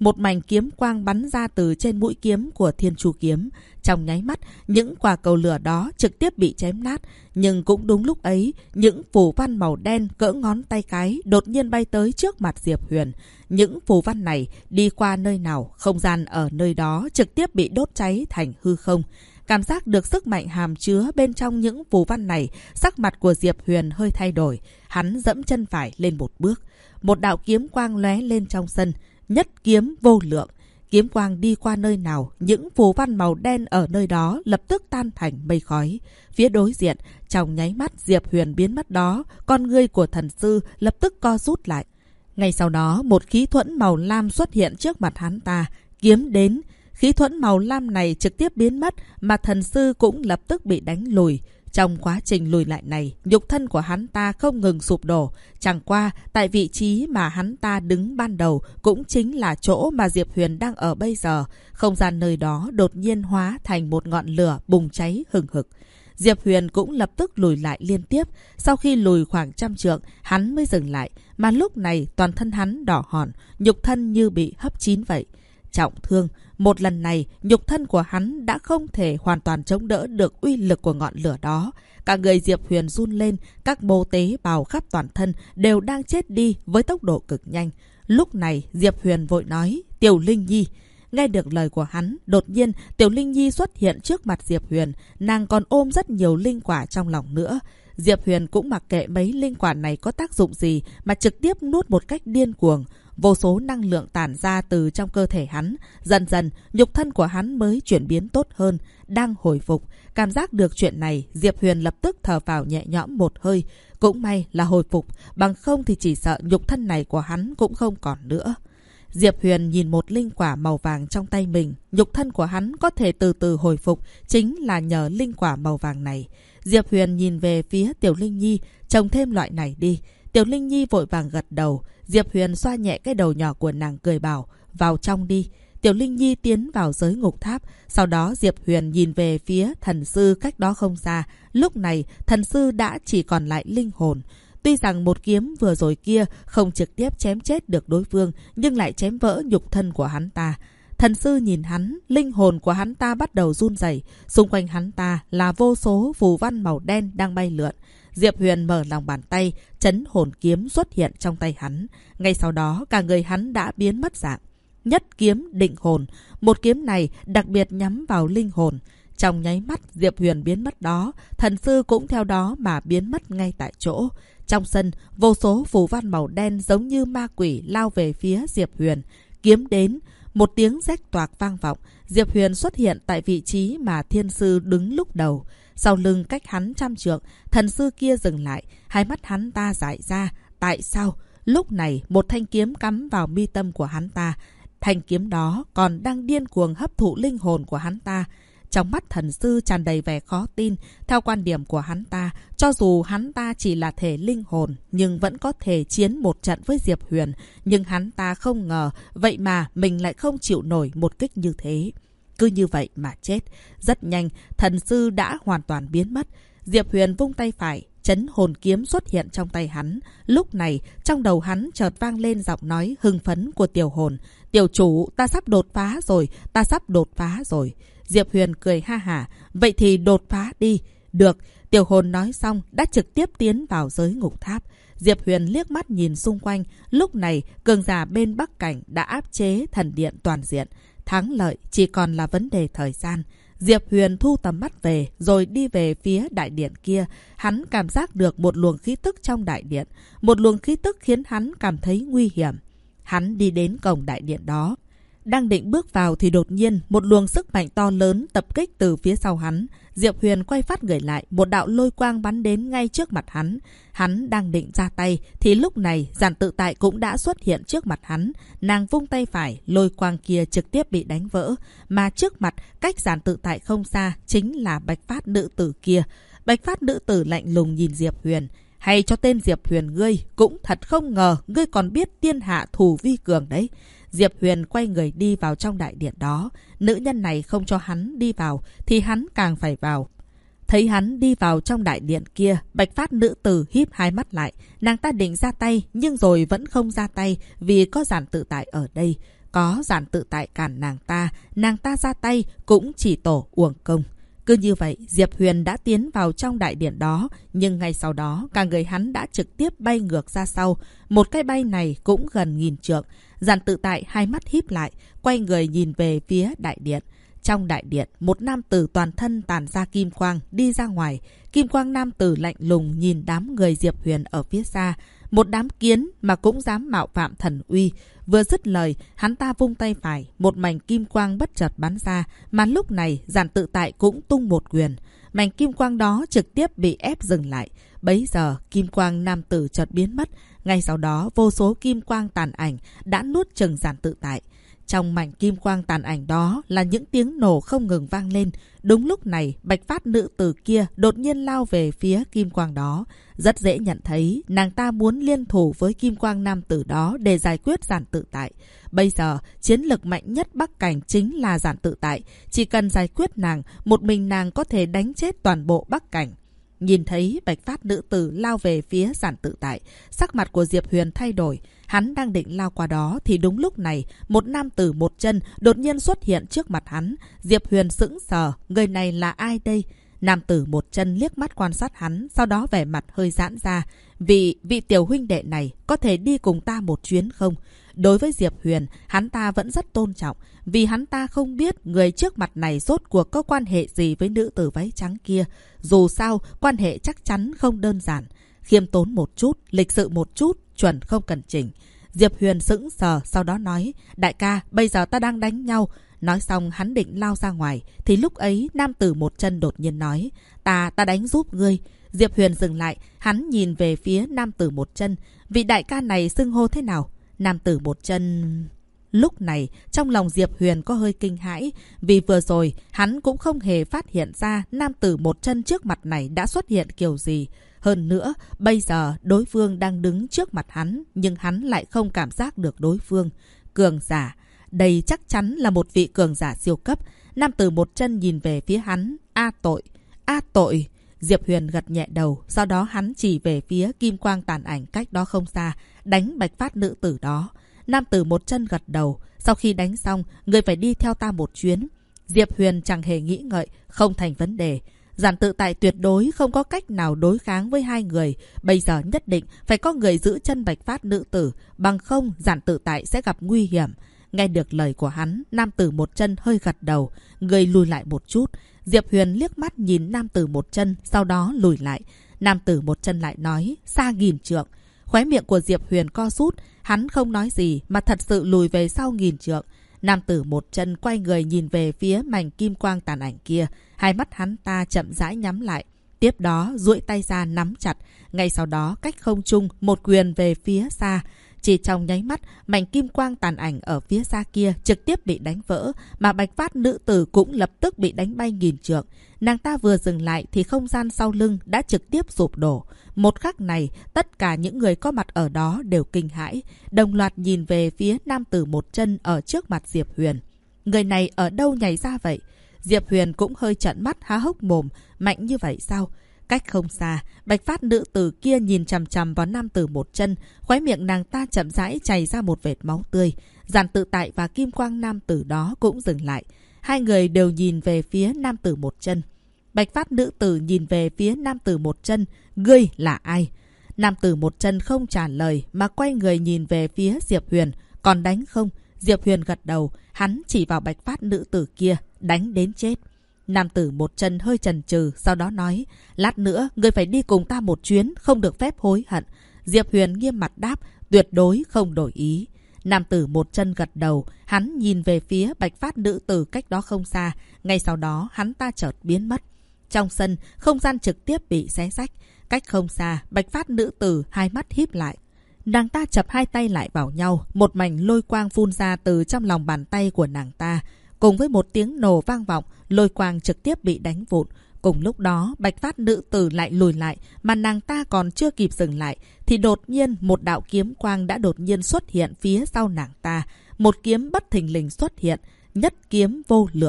S1: một mảnh kiếm quang bắn ra từ trên mũi kiếm của Thiên Chu kiếm. Trong nháy mắt, những quả cầu lửa đó trực tiếp bị chém nát. Nhưng cũng đúng lúc ấy, những phù văn màu đen cỡ ngón tay cái đột nhiên bay tới trước mặt Diệp Huyền. Những phù văn này đi qua nơi nào, không gian ở nơi đó trực tiếp bị đốt cháy thành hư không. Cảm giác được sức mạnh hàm chứa bên trong những phù văn này, sắc mặt của Diệp Huyền hơi thay đổi. Hắn dẫm chân phải lên một bước. Một đạo kiếm quang lóe lên trong sân. Nhất kiếm vô lượng. Kiếm quang đi qua nơi nào, những phù văn màu đen ở nơi đó lập tức tan thành mây khói. Phía đối diện, trong nháy mắt Diệp Huyền biến mất đó, con ngươi của thần sư lập tức co rút lại. Ngay sau đó, một khí thuẫn màu lam xuất hiện trước mặt hắn ta. Kiếm đến. Khí thuẫn màu lam này trực tiếp biến mất, mà thần sư cũng lập tức bị đánh lùi. Trong quá trình lùi lại này, nhục thân của hắn ta không ngừng sụp đổ. Chẳng qua, tại vị trí mà hắn ta đứng ban đầu cũng chính là chỗ mà Diệp Huyền đang ở bây giờ. Không gian nơi đó đột nhiên hóa thành một ngọn lửa bùng cháy hừng hực. Diệp Huyền cũng lập tức lùi lại liên tiếp. Sau khi lùi khoảng 100 trượng, hắn mới dừng lại. Mà lúc này toàn thân hắn đỏ hòn, nhục thân như bị hấp chín vậy. Trọng thương, một lần này nhục thân của hắn đã không thể hoàn toàn chống đỡ được uy lực của ngọn lửa đó. Cả người Diệp Huyền run lên, các mô tế bào khắp toàn thân đều đang chết đi với tốc độ cực nhanh. Lúc này Diệp Huyền vội nói, Tiểu Linh Nhi. Nghe được lời của hắn, đột nhiên Tiểu Linh Nhi xuất hiện trước mặt Diệp Huyền. Nàng còn ôm rất nhiều linh quả trong lòng nữa. Diệp Huyền cũng mặc kệ mấy linh quả này có tác dụng gì mà trực tiếp nuốt một cách điên cuồng. Vô số năng lượng tản ra từ trong cơ thể hắn. Dần dần, nhục thân của hắn mới chuyển biến tốt hơn, đang hồi phục. Cảm giác được chuyện này, Diệp Huyền lập tức thở vào nhẹ nhõm một hơi. Cũng may là hồi phục, bằng không thì chỉ sợ nhục thân này của hắn cũng không còn nữa. Diệp Huyền nhìn một linh quả màu vàng trong tay mình. Nhục thân của hắn có thể từ từ hồi phục, chính là nhờ linh quả màu vàng này. Diệp Huyền nhìn về phía Tiểu Linh Nhi, trồng thêm loại này đi. Tiểu Linh Nhi vội vàng gật đầu. Diệp Huyền xoa nhẹ cái đầu nhỏ của nàng cười bảo, vào trong đi. Tiểu Linh Nhi tiến vào giới ngục tháp. Sau đó Diệp Huyền nhìn về phía thần sư cách đó không xa. Lúc này thần sư đã chỉ còn lại linh hồn. Tuy rằng một kiếm vừa rồi kia không trực tiếp chém chết được đối phương, nhưng lại chém vỡ nhục thân của hắn ta. Thần sư nhìn hắn, linh hồn của hắn ta bắt đầu run rẩy. Xung quanh hắn ta là vô số phù văn màu đen đang bay lượn. Diệp Huyền mở lòng bàn tay, trấn hồn kiếm xuất hiện trong tay hắn. Ngay sau đó, cả người hắn đã biến mất dạng. Nhất kiếm định hồn. Một kiếm này đặc biệt nhắm vào linh hồn. Trong nháy mắt Diệp Huyền biến mất đó, thần sư cũng theo đó mà biến mất ngay tại chỗ. Trong sân, vô số phù văn màu đen giống như ma quỷ lao về phía Diệp Huyền. Kiếm đến, một tiếng rách toạc vang vọng. Diệp Huyền xuất hiện tại vị trí mà thiên sư đứng lúc đầu. Sau lưng cách hắn 100 trượng, thần sư kia dừng lại, hai mắt hắn ta dại ra. Tại sao? Lúc này, một thanh kiếm cắm vào mi tâm của hắn ta. Thanh kiếm đó còn đang điên cuồng hấp thụ linh hồn của hắn ta. Trong mắt thần sư tràn đầy vẻ khó tin. Theo quan điểm của hắn ta, cho dù hắn ta chỉ là thể linh hồn, nhưng vẫn có thể chiến một trận với Diệp Huyền. Nhưng hắn ta không ngờ, vậy mà mình lại không chịu nổi một kích như thế. Cứ như vậy mà chết. Rất nhanh, thần sư đã hoàn toàn biến mất. Diệp Huyền vung tay phải, trấn hồn kiếm xuất hiện trong tay hắn. Lúc này, trong đầu hắn chợt vang lên giọng nói hưng phấn của tiểu hồn. Tiểu chủ, ta sắp đột phá rồi, ta sắp đột phá rồi. Diệp Huyền cười ha hả, vậy thì đột phá đi. Được, tiểu hồn nói xong đã trực tiếp tiến vào giới ngục tháp. Diệp Huyền liếc mắt nhìn xung quanh. Lúc này, cường giả bên Bắc Cảnh đã áp chế thần điện toàn diện. Thắng lợi chỉ còn là vấn đề thời gian. Diệp Huyền thu tầm mắt về, rồi đi về phía đại điện kia. Hắn cảm giác được một luồng khí tức trong đại điện. Một luồng khí tức khiến hắn cảm thấy nguy hiểm. Hắn đi đến cổng đại điện đó. Đang định bước vào thì đột nhiên một luồng sức mạnh to lớn tập kích từ phía sau hắn. Diệp Huyền quay phát người lại, một đạo lôi quang bắn đến ngay trước mặt hắn. Hắn đang định ra tay thì lúc này Giản Tự Tại cũng đã xuất hiện trước mặt hắn. Nàng vung tay phải, lôi quang kia trực tiếp bị đánh vỡ. Mà trước mặt, cách Giản Tự Tại không xa, chính là Bạch Phát nữ tử kia. Bạch Phát nữ tử lạnh lùng nhìn Diệp Huyền. Hay cho tên Diệp Huyền ngươi, cũng thật không ngờ ngươi còn biết tiên hạ thủ vi cường đấy. Diệp Huyền quay người đi vào trong đại điện đó. Nữ nhân này không cho hắn đi vào thì hắn càng phải vào. Thấy hắn đi vào trong đại điện kia, Bạch Phát nữ tử híp hai mắt lại. Nàng ta định ra tay nhưng rồi vẫn không ra tay vì có Giản Tự Tại ở đây. có giản tự tại cản nàng ta ra tay cũng chỉ tổ uổng công. Cứ như vậy, Diệp Huyền đã tiến vào trong đại điện đó, nhưng ngay sau đó, cả người hắn đã trực tiếp bay ngược ra sau. Một cái bay này cũng gần 1000 trượng. Giản tự tại hai mắt híp lại, quay người nhìn về phía đại điện. Trong đại điện, một nam tử toàn thân tản ra kim quang đi ra ngoài. Kim quang nam tử lạnh lùng nhìn đám người Diệp Huyền ở phía xa. Một đám kiến mà cũng dám mạo phạm thần uy. Vừa dứt lời, hắn ta vung tay phải, một mảnh kim quang bất chợt bắn ra, mà lúc này Giản tự tại cũng tung một quyền. Mảnh kim quang đó trực tiếp bị ép dừng lại. Bấy giờ, kim quang nam tử chợt biến mất. Ngay sau đó, vô số kim quang tàn ảnh đã nuốt chửng Giản tự tại. Trong mảnh kim quang tàn ảnh đó là những tiếng nổ không ngừng vang lên. Đúng lúc này, bạch phát nữ tử kia đột nhiên lao về phía kim quang đó. Rất dễ nhận thấy, nàng ta muốn liên thủ với kim quang nam tử đó để giải quyết Giản tự tại. Bây giờ, chiến lực mạnh nhất Bắc Cảnh chính là Giản tự tại. Chỉ cần giải quyết nàng, một mình nàng có thể đánh chết toàn bộ Bắc Cảnh. Nhìn thấy bạch phát nữ tử lao về phía Giản tự tại, sắc mặt của Diệp Huyền thay đổi. Hắn đang định lao qua đó thì đúng lúc này, một nam tử một chân đột nhiên xuất hiện trước mặt hắn. Diệp Huyền sững sờ, người này là ai đây? Nam tử một chân liếc mắt quan sát hắn, sau đó vẻ mặt hơi giãn ra. Vị tiểu huynh đệ này có thể đi cùng ta một chuyến không? Đối với Diệp Huyền, hắn ta vẫn rất tôn trọng, vì hắn ta không biết người trước mặt này rốt cuộc có quan hệ gì với nữ tử váy trắng kia. Dù sao, quan hệ chắc chắn không đơn giản. Khiêm tốn một chút, lịch sự một chút, chuẩn không cần chỉnh. Diệp Huyền sững sờ, sau đó nói, đại ca, bây giờ ta đang đánh nhau. Nói xong hắn định lao ra ngoài, thì lúc ấy nam tử một chân đột nhiên nói, ta đánh giúp ngươi. Diệp Huyền dừng lại, hắn nhìn về phía nam tử một chân. Vị đại ca này xưng hô thế nào? Nam tử một chân... Lúc này, trong lòng Diệp Huyền có hơi kinh hãi, vì vừa rồi hắn cũng không hề phát hiện ra nam tử một chân trước mặt này đã xuất hiện kiểu gì. Hơn nữa, bây giờ đối phương đang đứng trước mặt hắn, nhưng hắn lại không cảm giác được đối phương. Cường giả, đây chắc chắn là một vị cường giả siêu cấp. Nam tử một chân nhìn về phía hắn. A tội. Diệp Huyền gật nhẹ đầu, sau đó hắn chỉ về phía kim quang tàn ảnh cách đó không xa, đánh bạch phát nữ tử đó. Nam tử một chân gật đầu, sau khi đánh xong, người phải đi theo ta một chuyến. Diệp Huyền chẳng hề nghĩ ngợi, không thành vấn đề. Giản tự tại tuyệt đối không có cách nào đối kháng với hai người. Bây giờ nhất định phải có người giữ chân bạch phát nữ tử, bằng không Giản tự tại sẽ gặp nguy hiểm. Nghe được lời của hắn, nam tử một chân hơi gật đầu, người lùi lại một chút. Diệp Huyền liếc mắt nhìn nam tử một chân, sau đó lùi lại. Nam tử một chân lại nói, xa 1000 trượng. Khóe miệng của Diệp Huyền co rút, hắn không nói gì mà thật sự lùi về sau 1000 trượng. Nam tử một chân quay người nhìn về phía mảnh kim quang tàn ảnh kia, hai mắt hắn ta chậm rãi nhắm lại. Tiếp đó duỗi tay ra nắm chặt, ngay sau đó cách không trung một quyền về phía xa. Chỉ trong nháy mắt, mảnh kim quang tàn ảnh ở phía xa kia trực tiếp bị đánh vỡ, mà bạch phát nữ tử cũng lập tức bị đánh bay 1000 trượng. Nàng ta vừa dừng lại thì không gian sau lưng đã trực tiếp sụp đổ. Một khắc này, tất cả những người có mặt ở đó đều kinh hãi, đồng loạt nhìn về phía nam tử một chân ở trước mặt Diệp Huyền. Người này ở đâu nhảy ra vậy? Diệp Huyền cũng hơi trợn mắt há hốc mồm, mạnh như vậy sao? Cách không xa, bạch phát nữ tử kia nhìn chằm chằm vào nam tử một chân, khóe miệng nàng ta chậm rãi chảy ra một vệt máu tươi. Giản tự tại và kim quang nam tử đó cũng dừng lại. Hai người đều nhìn về phía nam tử một chân. Bạch phát nữ tử nhìn về phía nam tử một chân, ngươi là ai? Nam tử một chân không trả lời mà quay người nhìn về phía Diệp Huyền. Còn đánh không? Diệp Huyền gật đầu, hắn chỉ vào bạch phát nữ tử kia, đánh đến chết. Nam tử một chân hơi chần chừ, sau đó nói, lát nữa ngươi phải đi cùng ta một chuyến, không được phép hối hận. Diệp Huyền nghiêm mặt đáp, tuyệt đối không đổi ý. Nam tử một chân gật đầu, hắn nhìn về phía bạch phát nữ tử cách đó không xa, ngay sau đó hắn ta chợt biến mất. Trong sân, không gian trực tiếp bị xé rách, cách không xa, bạch phát nữ tử hai mắt híp lại. Nàng ta chập hai tay lại vào nhau, một mảnh lôi quang phun ra từ trong lòng bàn tay của nàng ta. Cùng với một tiếng nổ vang vọng, lôi quang trực tiếp bị đánh vụn. Cùng lúc đó, bạch phát nữ tử lại lùi lại, mà nàng ta còn chưa kịp dừng lại, thì đột nhiên một đạo kiếm quang đã đột nhiên xuất hiện phía sau nàng ta. Một kiếm bất thình lình xuất hiện, nhất kiếm vô lượng.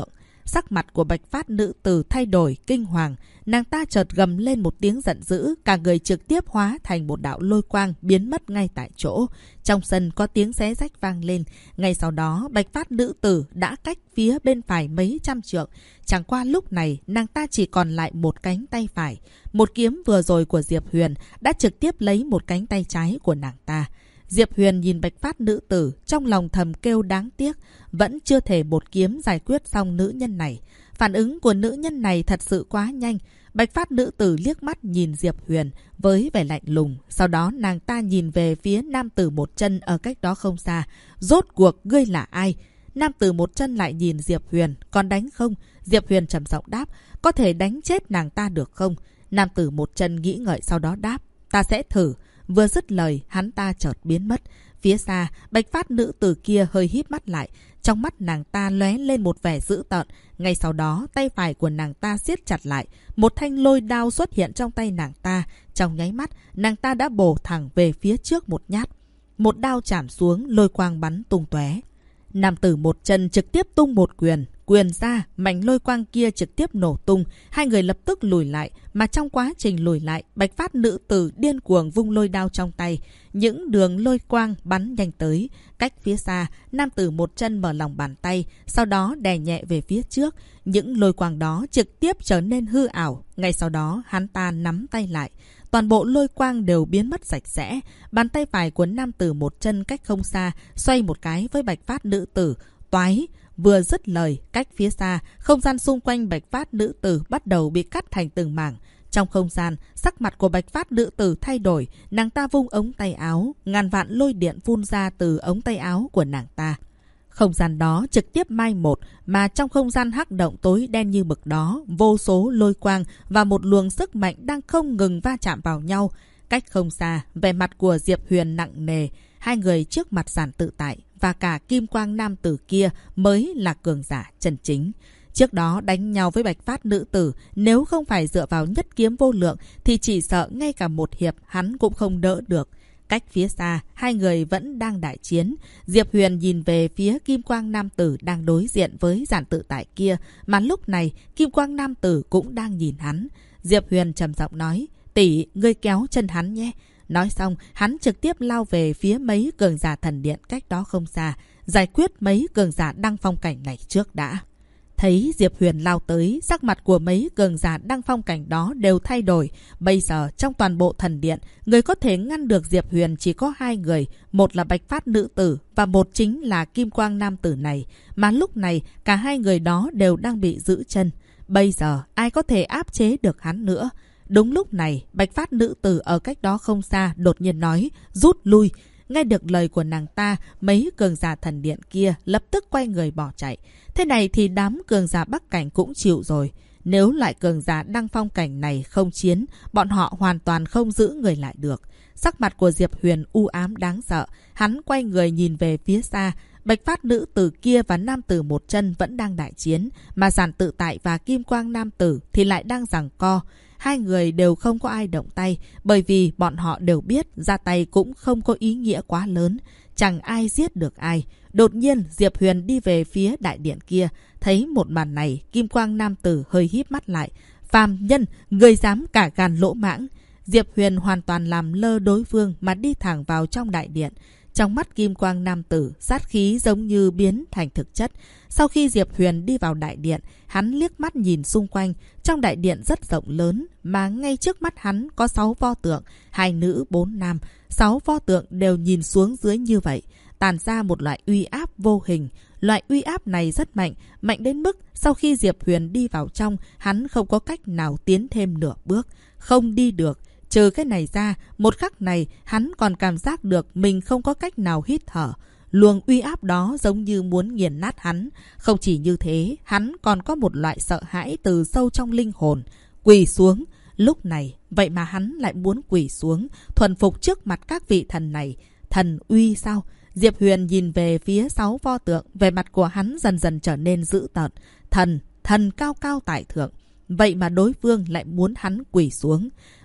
S1: sắc mặt của Bạch Phát nữ tử thay đổi kinh hoàng. Nàng ta chợt gầm lên một tiếng giận dữ, cả người trực tiếp hóa thành một đạo lôi quang biến mất ngay tại chỗ. Trong sân có tiếng xé rách vang lên. Ngay sau đó, Bạch Phát nữ tử đã cách phía bên phải mấy trăm trượng. Chẳng qua lúc này, nàng ta chỉ còn lại một cánh tay phải. Một kiếm vừa rồi của Diệp Huyền đã trực tiếp lấy một cánh tay trái của nàng ta. Diệp Huyền nhìn Bạch Phát nữ tử, trong lòng thầm kêu đáng tiếc, vẫn chưa thể một kiếm giải quyết xong nữ nhân này. Phản ứng của nữ nhân này thật sự quá nhanh. Bạch Phát nữ tử liếc mắt nhìn Diệp Huyền với vẻ lạnh lùng. Sau đó nàng ta nhìn về phía nam tử một chân ở cách đó không xa. Rốt cuộc ngươi là ai? Nam tử một chân lại nhìn Diệp Huyền. Còn đánh không? Diệp Huyền trầm giọng đáp. Có thể đánh chết nàng ta được không? Nam tử một chân nghĩ ngợi sau đó đáp. Ta sẽ thử. Vừa dứt lời, hắn ta chợt biến mất. Phía xa, Bạch Phát nữ tử kia hơi híp mắt lại. Trong mắt nàng ta lóe lên một vẻ dữ tợn. Ngay sau đó, tay phải của nàng ta siết chặt lại. Một thanh lôi đao xuất hiện trong tay nàng ta. Trong nháy mắt, nàng ta đã bổ thẳng về phía trước một nhát. Một đao chạm xuống, lôi quang bắn tung tóe. Nam tử một chân trực tiếp tung một quyền. Quyền ra, mảnh lôi quang kia trực tiếp nổ tung. Hai người lập tức lùi lại. Mà trong quá trình lùi lại, Bạch Phát nữ tử điên cuồng vung lôi đao trong tay. Những đường lôi quang bắn nhanh tới. Cách phía xa, nam tử một chân mở lòng bàn tay. Sau đó đè nhẹ về phía trước. Những lôi quang đó trực tiếp trở nên hư ảo. Ngay sau đó, hắn ta nắm tay lại. Toàn bộ lôi quang đều biến mất sạch sẽ. Bàn tay phải của nam tử một chân cách không xa, xoay một cái với Bạch Phát nữ tử. Toái! Vừa dứt lời, cách phía xa, không gian xung quanh Bạch Phát nữ tử bắt đầu bị cắt thành từng mảng. Trong không gian, sắc mặt của Bạch Phát nữ tử thay đổi, nàng ta vung ống tay áo, ngàn vạn lôi điện phun ra từ ống tay áo của nàng ta. Không gian đó trực tiếp mai một, mà trong không gian hắc động tối đen như mực đó, vô số lôi quang và một luồng sức mạnh đang không ngừng va chạm vào nhau. Cách không xa, vẻ mặt của Diệp Huyền nặng nề, hai người trước mặt giản tự tại và cả kim quang nam tử kia mới là cường giả chân chính. Trước đó đánh nhau với Bạch Phát nữ tử, nếu không phải dựa vào nhất kiếm vô lượng thì chỉ sợ ngay cả một hiệp hắn cũng không đỡ được. Cách phía xa, hai người vẫn đang đại chiến. Diệp Huyền nhìn về phía kim quang nam tử đang đối diện với giản tự tại kia, mà lúc này kim quang nam tử cũng đang nhìn hắn. Diệp Huyền trầm giọng nói, tỷ, ngươi kéo chân hắn nhé. Nói xong, hắn trực tiếp lao về phía mấy cường giả thần điện cách đó không xa, giải quyết mấy cường giả đăng phong cảnh này trước đã. Thấy Diệp Huyền lao tới, sắc mặt của mấy cường giả đăng phong cảnh đó đều thay đổi. Bây giờ, trong toàn bộ thần điện, người có thể ngăn được Diệp Huyền chỉ có hai người. Một là Bạch Phát nữ tử và một chính là Kim Quang nam tử này. Mà lúc này, cả hai người đó đều đang bị giữ chân. Bây giờ, ai có thể áp chế được hắn nữa? Đúng lúc này, Bạch Phát nữ tử ở cách đó không xa đột nhiên nói, rút lui. Nghe được lời của nàng ta, mấy cường giả thần điện kia lập tức quay người bỏ chạy. Thế này thì đám cường giả Bắc cảnh cũng chịu rồi. Nếu loại cường giả đăng phong cảnh này không chiến, bọn họ hoàn toàn không giữ người lại được. Sắc mặt của Diệp Huyền u ám đáng sợ. Hắn quay người nhìn về phía xa. Bạch Phát nữ tử kia và nam tử một chân vẫn đang đại chiến, mà giản tự tại và kim quang nam tử thì lại đang giằng co. Hai người đều không có ai động tay, bởi vì bọn họ đều biết ra tay cũng không có ý nghĩa quá lớn. Chẳng ai giết được ai. Đột nhiên Diệp Huyền đi về phía đại điện kia. Thấy một màn này, kim quang nam tử hơi híp mắt lại. Phàm nhân, người dám cả gan lỗ mãng. Diệp Huyền hoàn toàn làm lơ đối phương mà đi thẳng vào trong đại điện. Trong mắt kim quang nam tử, sát khí giống như biến thành thực chất. Sau khi Diệp Huyền đi vào đại điện, hắn liếc mắt nhìn xung quanh. Trong đại điện rất rộng lớn, mà ngay trước mắt hắn có 6 pho tượng, 2 nữ 4 nam. 6 pho tượng đều nhìn xuống dưới như vậy, tàn ra một loại uy áp vô hình. Loại uy áp này rất mạnh, mạnh đến mức sau khi Diệp Huyền đi vào trong, hắn không có cách nào tiến thêm nửa bước, không đi được. Trừ cái này ra, một khắc này hắn còn cảm giác được mình không có cách nào hít thở. Luồng uy áp đó giống như muốn nghiền nát hắn. Không chỉ như thế, hắn còn có một loại sợ hãi từ sâu trong linh hồn. Quỳ xuống. Lúc này, vậy mà hắn lại muốn quỳ xuống, thuần phục trước mặt các vị thần này. Thần uy sao? Diệp Huyền nhìn về phía 6 pho tượng, vẻ mặt của hắn dần dần trở nên dữ tợn. Thần cao cao tại thượng. Vậy mà đối phương lại muốn hắn quỳ xuống.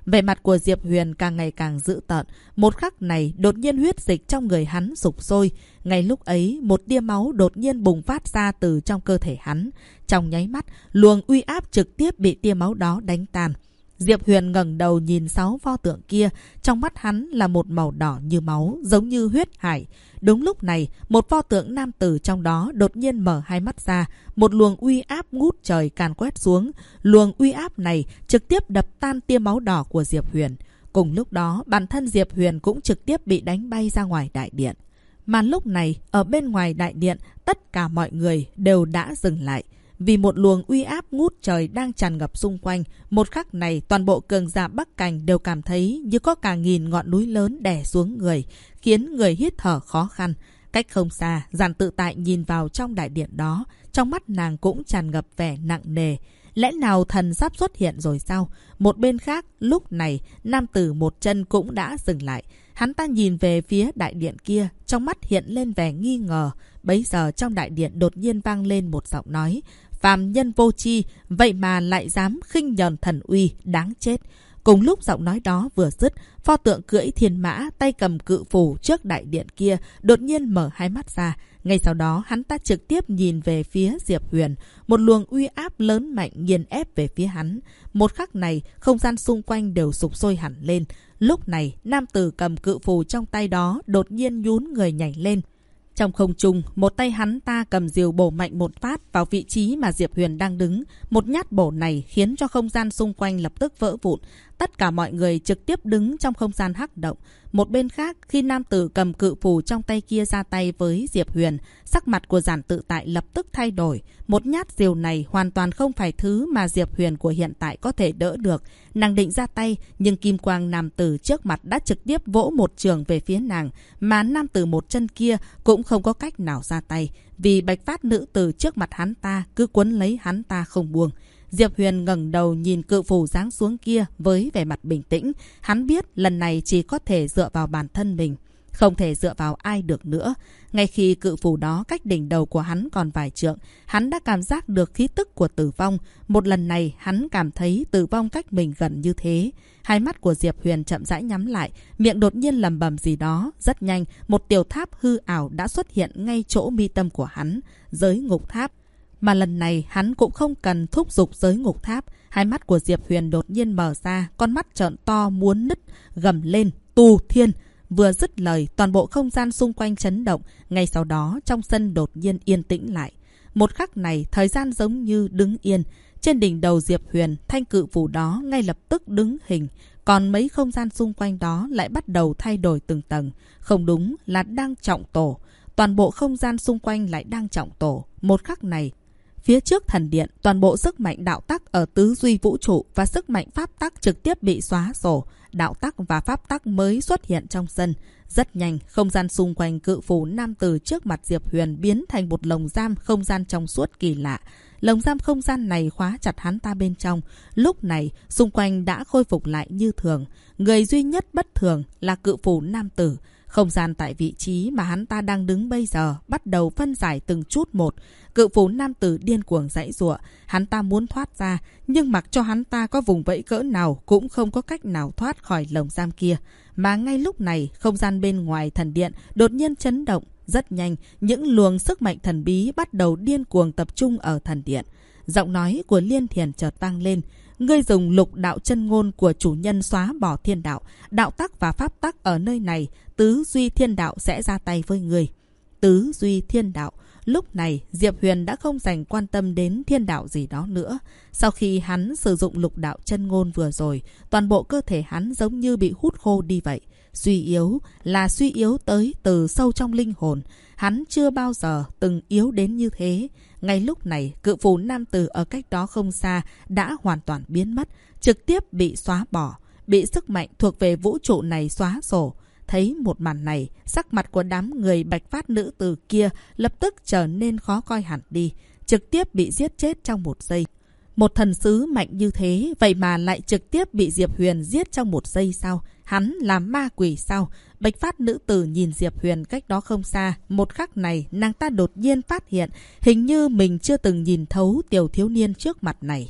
S1: Vẻ mặt của Diệp Huyền càng ngày càng dữ tợn. Một khắc này, đột nhiên huyết dịch trong người hắn sục sôi. Ngay lúc ấy, một tia máu đột nhiên bùng phát ra từ trong cơ thể hắn. Trong nháy mắt, luồng uy áp trực tiếp bị tia máu đó đánh tan. Diệp Huyền ngẩng đầu nhìn 6 pho tượng kia, trong mắt hắn là một màu đỏ như máu, giống như huyết hải. Đúng lúc này, một pho tượng nam tử trong đó đột nhiên mở hai mắt ra, một luồng uy áp ngút trời càn quét xuống. Luồng uy áp này trực tiếp đập tan tia máu đỏ của Diệp Huyền. Cùng lúc đó, bản thân Diệp Huyền cũng trực tiếp bị đánh bay ra ngoài đại điện. Mà lúc này, ở bên ngoài đại điện, tất cả mọi người đều đã dừng lại. Vì một luồng uy áp ngút trời đang tràn ngập xung quanh, một khắc này toàn bộ cường giả Bắc Cảnh đều cảm thấy như có cả nghìn ngọn núi lớn đè xuống người, khiến người hít thở khó khăn. Cách không xa, Giản Tự Tại nhìn vào trong đại điện đó, trong mắt nàng cũng tràn ngập vẻ nặng nề. Lẽ nào thần sắp xuất hiện rồi sao? Một bên khác, lúc này, nam tử một chân cũng đã dừng lại. Hắn ta nhìn về phía đại điện kia, trong mắt hiện lên vẻ nghi ngờ. Bấy giờ trong đại điện đột nhiên vang lên một giọng nói: phàm nhân vô tri, vậy mà lại dám khinh nhờn thần uy, đáng chết. Cùng lúc giọng nói đó vừa dứt, pho tượng cưỡi thiên mã, tay cầm cự phù trước đại điện kia đột nhiên mở hai mắt ra. Ngay sau đó, hắn ta trực tiếp nhìn về phía Diệp Huyền, một luồng uy áp lớn mạnh nghiền ép về phía hắn. Một khắc này, không gian xung quanh đều sục sôi hẳn lên. Lúc này, nam tử cầm cự phù trong tay đó đột nhiên nhún người nhảy lên. Trong không trung, một tay hắn ta cầm diều bổ mạnh một phát vào vị trí mà Diệp Huyền đang đứng. Một nhát bổ này khiến cho không gian xung quanh lập tức vỡ vụn. Tất cả mọi người trực tiếp đứng trong không gian hắc động. Một bên khác, khi nam tử cầm cự phù trong tay kia ra tay với Diệp Huyền, sắc mặt của Giản Tự Tại lập tức thay đổi. Một nhát diều này hoàn toàn không phải thứ mà Diệp Huyền của hiện tại có thể đỡ được. Nàng định ra tay, nhưng kim quang nam tử trước mặt đã trực tiếp vỗ một trường về phía nàng, mà nam tử một chân kia cũng không có cách nào ra tay, vì bạch phát nữ tử trước mặt hắn ta cứ quấn lấy hắn ta không buông. Diệp Huyền ngẩng đầu nhìn cự phù giáng xuống kia với vẻ mặt bình tĩnh. Hắn biết lần này chỉ có thể dựa vào bản thân mình, không thể dựa vào ai được nữa. Ngay khi cự phù đó cách đỉnh đầu của hắn còn vài trượng, hắn đã cảm giác được khí tức của tử vong. Một lần này hắn cảm thấy tử vong cách mình gần như thế. Hai mắt của Diệp Huyền chậm rãi nhắm lại, miệng đột nhiên lẩm bẩm gì đó. Rất nhanh, một tiểu tháp hư ảo đã xuất hiện ngay chỗ mi tâm của hắn, giới ngục tháp. Mà lần này hắn cũng không cần thúc giục giới ngục tháp. Hai mắt của Diệp Huyền đột nhiên mở ra, con mắt trợn to muốn nứt, gầm lên: tu thiên! Vừa dứt lời, toàn bộ không gian xung quanh chấn động. Ngay sau đó, trong sân đột nhiên yên tĩnh lại. Một khắc này, thời gian giống như đứng yên. Trên đỉnh đầu Diệp Huyền, thanh cự phù đó ngay lập tức đứng hình. Còn mấy không gian xung quanh đó lại bắt đầu thay đổi từng tầng. Không đúng là đang trọng tổ. Toàn bộ không gian xung quanh lại đang trọng tổ. Một khắc này, phía trước thần điện, toàn bộ sức mạnh đạo tắc ở tứ duy vũ trụ và sức mạnh pháp tắc trực tiếp bị xóa sổ. Đạo tắc và pháp tắc mới xuất hiện trong sân. Rất nhanh, không gian xung quanh cự phù nam tử trước mặt Diệp Huyền biến thành một lồng giam không gian trong suốt kỳ lạ. Lồng giam không gian này khóa chặt hắn ta bên trong. Lúc này, xung quanh đã khôi phục lại như thường. Người duy nhất bất thường là cự phù nam tử. Không gian tại vị trí mà hắn ta đang đứng bây giờ bắt đầu phân giải từng chút một. Cự phù nam tử điên cuồng giãy giụa. Hắn ta muốn thoát ra, nhưng mặc cho hắn ta có vùng vẫy cỡ nào cũng không có cách nào thoát khỏi lồng giam kia. Mà ngay lúc này, không gian bên ngoài thần điện đột nhiên chấn động. Rất nhanh, những luồng sức mạnh thần bí bắt đầu điên cuồng tập trung ở thần điện. Giọng nói của Liên Thiền chợt vang lên: ngươi dùng lục đạo chân ngôn của chủ nhân xóa bỏ thiên đạo, đạo tắc và pháp tắc ở nơi này, tứ duy thiên đạo sẽ ra tay với ngươi. Tứ duy thiên đạo. Lúc này, Diệp Huyền đã không dành quan tâm đến thiên đạo gì đó nữa. Sau khi hắn sử dụng lục đạo chân ngôn vừa rồi, toàn bộ cơ thể hắn giống như bị hút khô đi vậy. Suy yếu là suy yếu tới từ sâu trong linh hồn. Hắn chưa bao giờ từng yếu đến như thế. Ngay lúc này, cự phù nam tử ở cách đó không xa đã hoàn toàn biến mất, trực tiếp bị xóa bỏ, bị sức mạnh thuộc về vũ trụ này xóa sổ. Thấy một màn này, sắc mặt của đám người bạch phát nữ tử kia lập tức trở nên khó coi hẳn đi, trực tiếp bị giết chết trong một giây. Một thần sứ mạnh như thế, vậy mà lại trực tiếp bị Diệp Huyền giết trong một giây sao? Hắn là ma quỷ sao? Bạch phát nữ tử nhìn Diệp Huyền cách đó không xa. Một khắc này, nàng ta đột nhiên phát hiện hình như mình chưa từng nhìn thấu tiểu thiếu niên trước mặt này.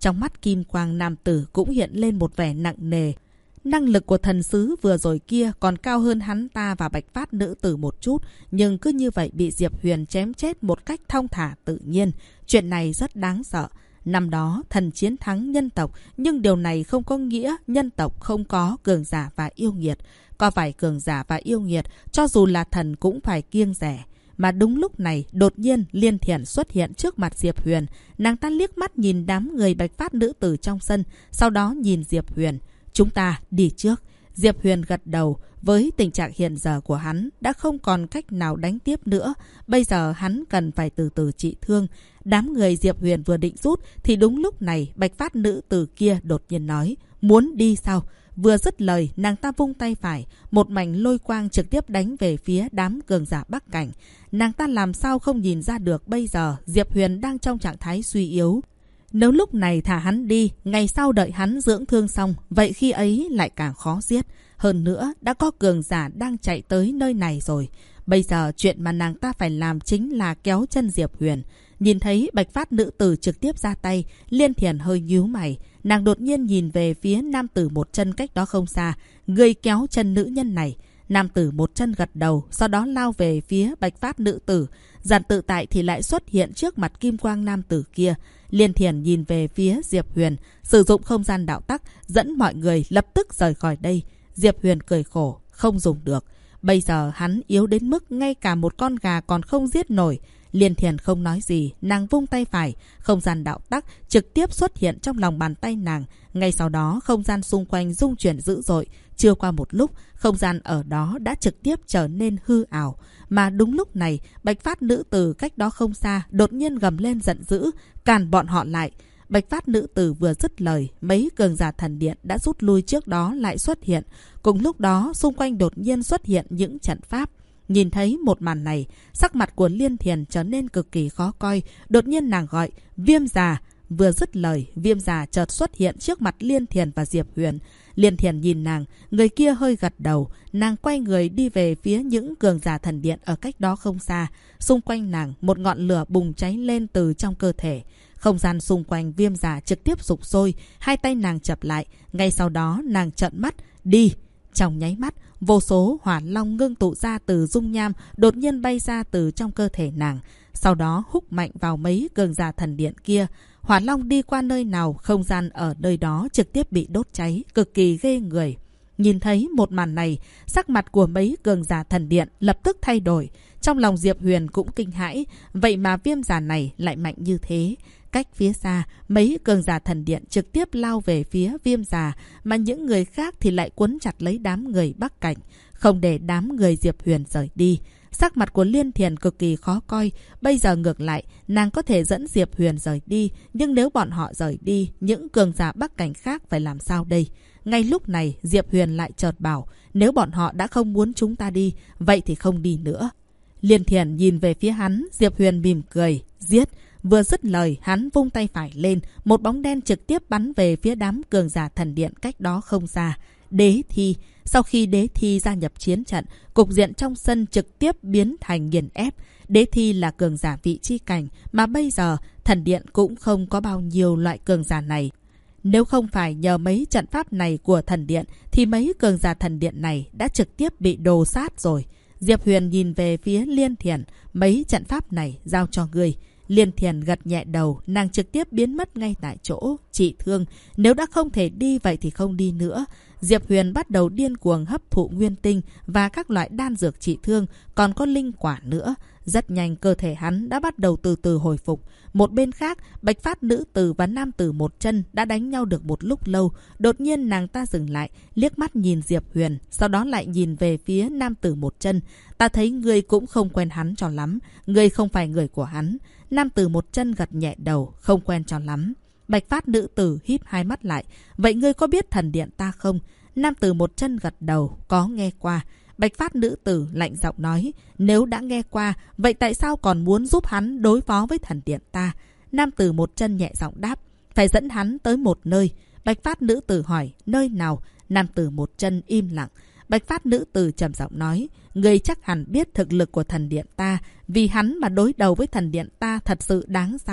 S1: Trong mắt kim quang nam tử cũng hiện lên một vẻ nặng nề. Năng lực của thần sứ vừa rồi kia còn cao hơn hắn ta và bạch phát nữ tử một chút, nhưng cứ như vậy bị Diệp Huyền chém chết một cách thong thả tự nhiên. Chuyện này rất đáng sợ. Năm đó thần chiến thắng nhân tộc, nhưng điều này không có nghĩa nhân tộc không có cường giả và yêu nghiệt. Có phải cường giả và yêu nghiệt, cho dù là thần cũng phải kiêng rẻ. Mà đúng lúc này, đột nhiên Liên Thiển xuất hiện trước mặt Diệp Huyền. Nàng ta liếc mắt nhìn đám người bạch phát nữ tử trong sân, sau đó nhìn Diệp Huyền. Chúng ta đi trước. Diệp Huyền gật đầu. Với tình trạng hiện giờ của hắn, đã không còn cách nào đánh tiếp nữa. Bây giờ hắn cần phải từ từ trị thương. Đám người Diệp Huyền vừa định rút, thì đúng lúc này bạch phát nữ tử kia đột nhiên nói, muốn đi sao? Vừa dứt lời, nàng ta vung tay phải, một mảnh lôi quang trực tiếp đánh về phía đám cường giả Bắc Cảnh. Nàng ta làm sao không nhìn ra được bây giờ Diệp Huyền đang trong trạng thái suy yếu. Nếu lúc này thả hắn đi, ngày sau đợi hắn dưỡng thương xong, vậy khi ấy lại càng khó giết. Hơn nữa, đã có cường giả đang chạy tới nơi này rồi. Bây giờ chuyện mà nàng ta phải làm chính là kéo chân Diệp Huyền. Nhìn thấy bạch phát nữ tử trực tiếp ra tay, Liên Thiển hơi nhíu mày. Nàng đột nhiên nhìn về phía nam tử một chân cách đó không xa, người kéo chân nữ nhân này. Nam tử một chân gật đầu, sau đó lao về phía bạch phát nữ tử. Giản tự tại thì lại xuất hiện trước mặt kim quang nam tử kia. Liên Thiển nhìn về phía Diệp Huyền, sử dụng không gian đạo tắc, dẫn mọi người lập tức rời khỏi đây. Diệp Huyền cười khổ, không dùng được. Bây giờ hắn yếu đến mức ngay cả một con gà còn không giết nổi. Liên Thiển không nói gì, nàng vung tay phải, không gian đạo tắc trực tiếp xuất hiện trong lòng bàn tay nàng. Ngay sau đó, không gian xung quanh rung chuyển dữ dội. Chưa qua một lúc, không gian ở đó đã trực tiếp trở nên hư ảo. Mà đúng lúc này, bạch phát nữ tử cách đó không xa đột nhiên gầm lên giận dữ, càn bọn họ lại. Bạch phát nữ tử vừa dứt lời, mấy cường giả thần điện đã rút lui trước đó lại xuất hiện. Cùng lúc đó, xung quanh đột nhiên xuất hiện những trận pháp. Nhìn thấy một màn này, sắc mặt của Liên Thiển trở nên cực kỳ khó coi. Đột nhiên nàng gọi, Viêm Già. Vừa dứt lời, Viêm Già chợt xuất hiện trước mặt Liên Thiển và Diệp Huyền. Liên Thiển nhìn nàng, người kia hơi gật đầu. Nàng quay người đi về phía những cường giả thần điện ở cách đó không xa. Xung quanh nàng, một ngọn lửa bùng cháy lên từ trong cơ thể. Không gian xung quanh Viêm Già trực tiếp sục sôi. Hai tay nàng chập lại. Ngay sau đó nàng trợn mắt, đi. Trong nháy mắt, vô số hỏa long ngưng tụ ra từ dung nham đột nhiên bay ra từ trong cơ thể nàng. Sau đó húc mạnh vào mấy cường giả thần điện kia. Hỏa long đi qua nơi nào, không gian ở nơi đó trực tiếp bị đốt cháy, cực kỳ ghê người. Nhìn thấy một màn này, sắc mặt của mấy cường giả thần điện lập tức thay đổi. Trong lòng Diệp Huyền cũng kinh hãi, vậy mà Viêm Già này lại mạnh như thế. Cách phía xa, mấy cường giả thần điện trực tiếp lao về phía Viêm Già, mà những người khác thì lại quấn chặt lấy đám người Bắc Cảnh, không để đám người Diệp Huyền rời đi. Sắc mặt của Liên Thiển cực kỳ khó coi. Bây giờ ngược lại, nàng có thể dẫn Diệp Huyền rời đi, nhưng nếu bọn họ rời đi, những cường giả Bắc Cảnh khác phải làm sao đây? Ngay lúc này, Diệp Huyền lại chợt bảo, nếu bọn họ đã không muốn chúng ta đi, vậy thì không đi nữa. Liên Thiển nhìn về phía hắn, Diệp Huyền mỉm cười, giết. Vừa dứt lời, hắn vung tay phải lên, một bóng đen trực tiếp bắn về phía đám cường giả thần điện cách đó không xa. Đế Thi. Sau khi Đế Thi gia nhập chiến trận, cục diện trong sân trực tiếp biến thành nghiền ép. Đế Thi là cường giả vị chi cảnh, mà bây giờ thần điện cũng không có bao nhiêu loại cường giả này. Nếu không phải nhờ mấy trận pháp này của thần điện, thì mấy cường giả thần điện này đã trực tiếp bị đồ sát rồi. Diệp Huyền nhìn về phía Liên Thiển, mấy trận pháp này giao cho ngươi. Liên Thiển gật nhẹ đầu, nàng trực tiếp biến mất ngay tại chỗ, trị thương. Nếu đã không thể đi vậy thì không đi nữa. Diệp Huyền bắt đầu điên cuồng hấp thụ nguyên tinh và các loại đan dược trị thương, còn có linh quả nữa. Rất nhanh cơ thể hắn đã bắt đầu từ từ hồi phục. Một bên khác, bạch phát nữ tử và nam tử một chân đã đánh nhau được một lúc lâu. Đột nhiên nàng ta dừng lại, liếc mắt nhìn Diệp Huyền, sau đó lại nhìn về phía nam tử một chân. Ta thấy ngươi cũng không quen hắn cho lắm, ngươi không phải người của hắn. Nam tử một chân gật nhẹ đầu, không quen cho lắm. Bạch phát nữ tử híp hai mắt lại. Vậy ngươi có biết thần điện ta không? Nam tử một chân gật đầu, có nghe qua. Bạch phát nữ tử lạnh giọng nói, nếu đã nghe qua, vậy tại sao còn muốn giúp hắn đối phó với thần điện ta? Nam tử một chân nhẹ giọng đáp, phải dẫn hắn tới một nơi. Bạch phát nữ tử hỏi, nơi nào? Nam tử một chân im lặng. Bạch phát nữ tử trầm giọng nói, ngươi chắc hẳn biết thực lực của thần điện ta, vì hắn mà đối đầu với thần điện ta thật sự đáng sao?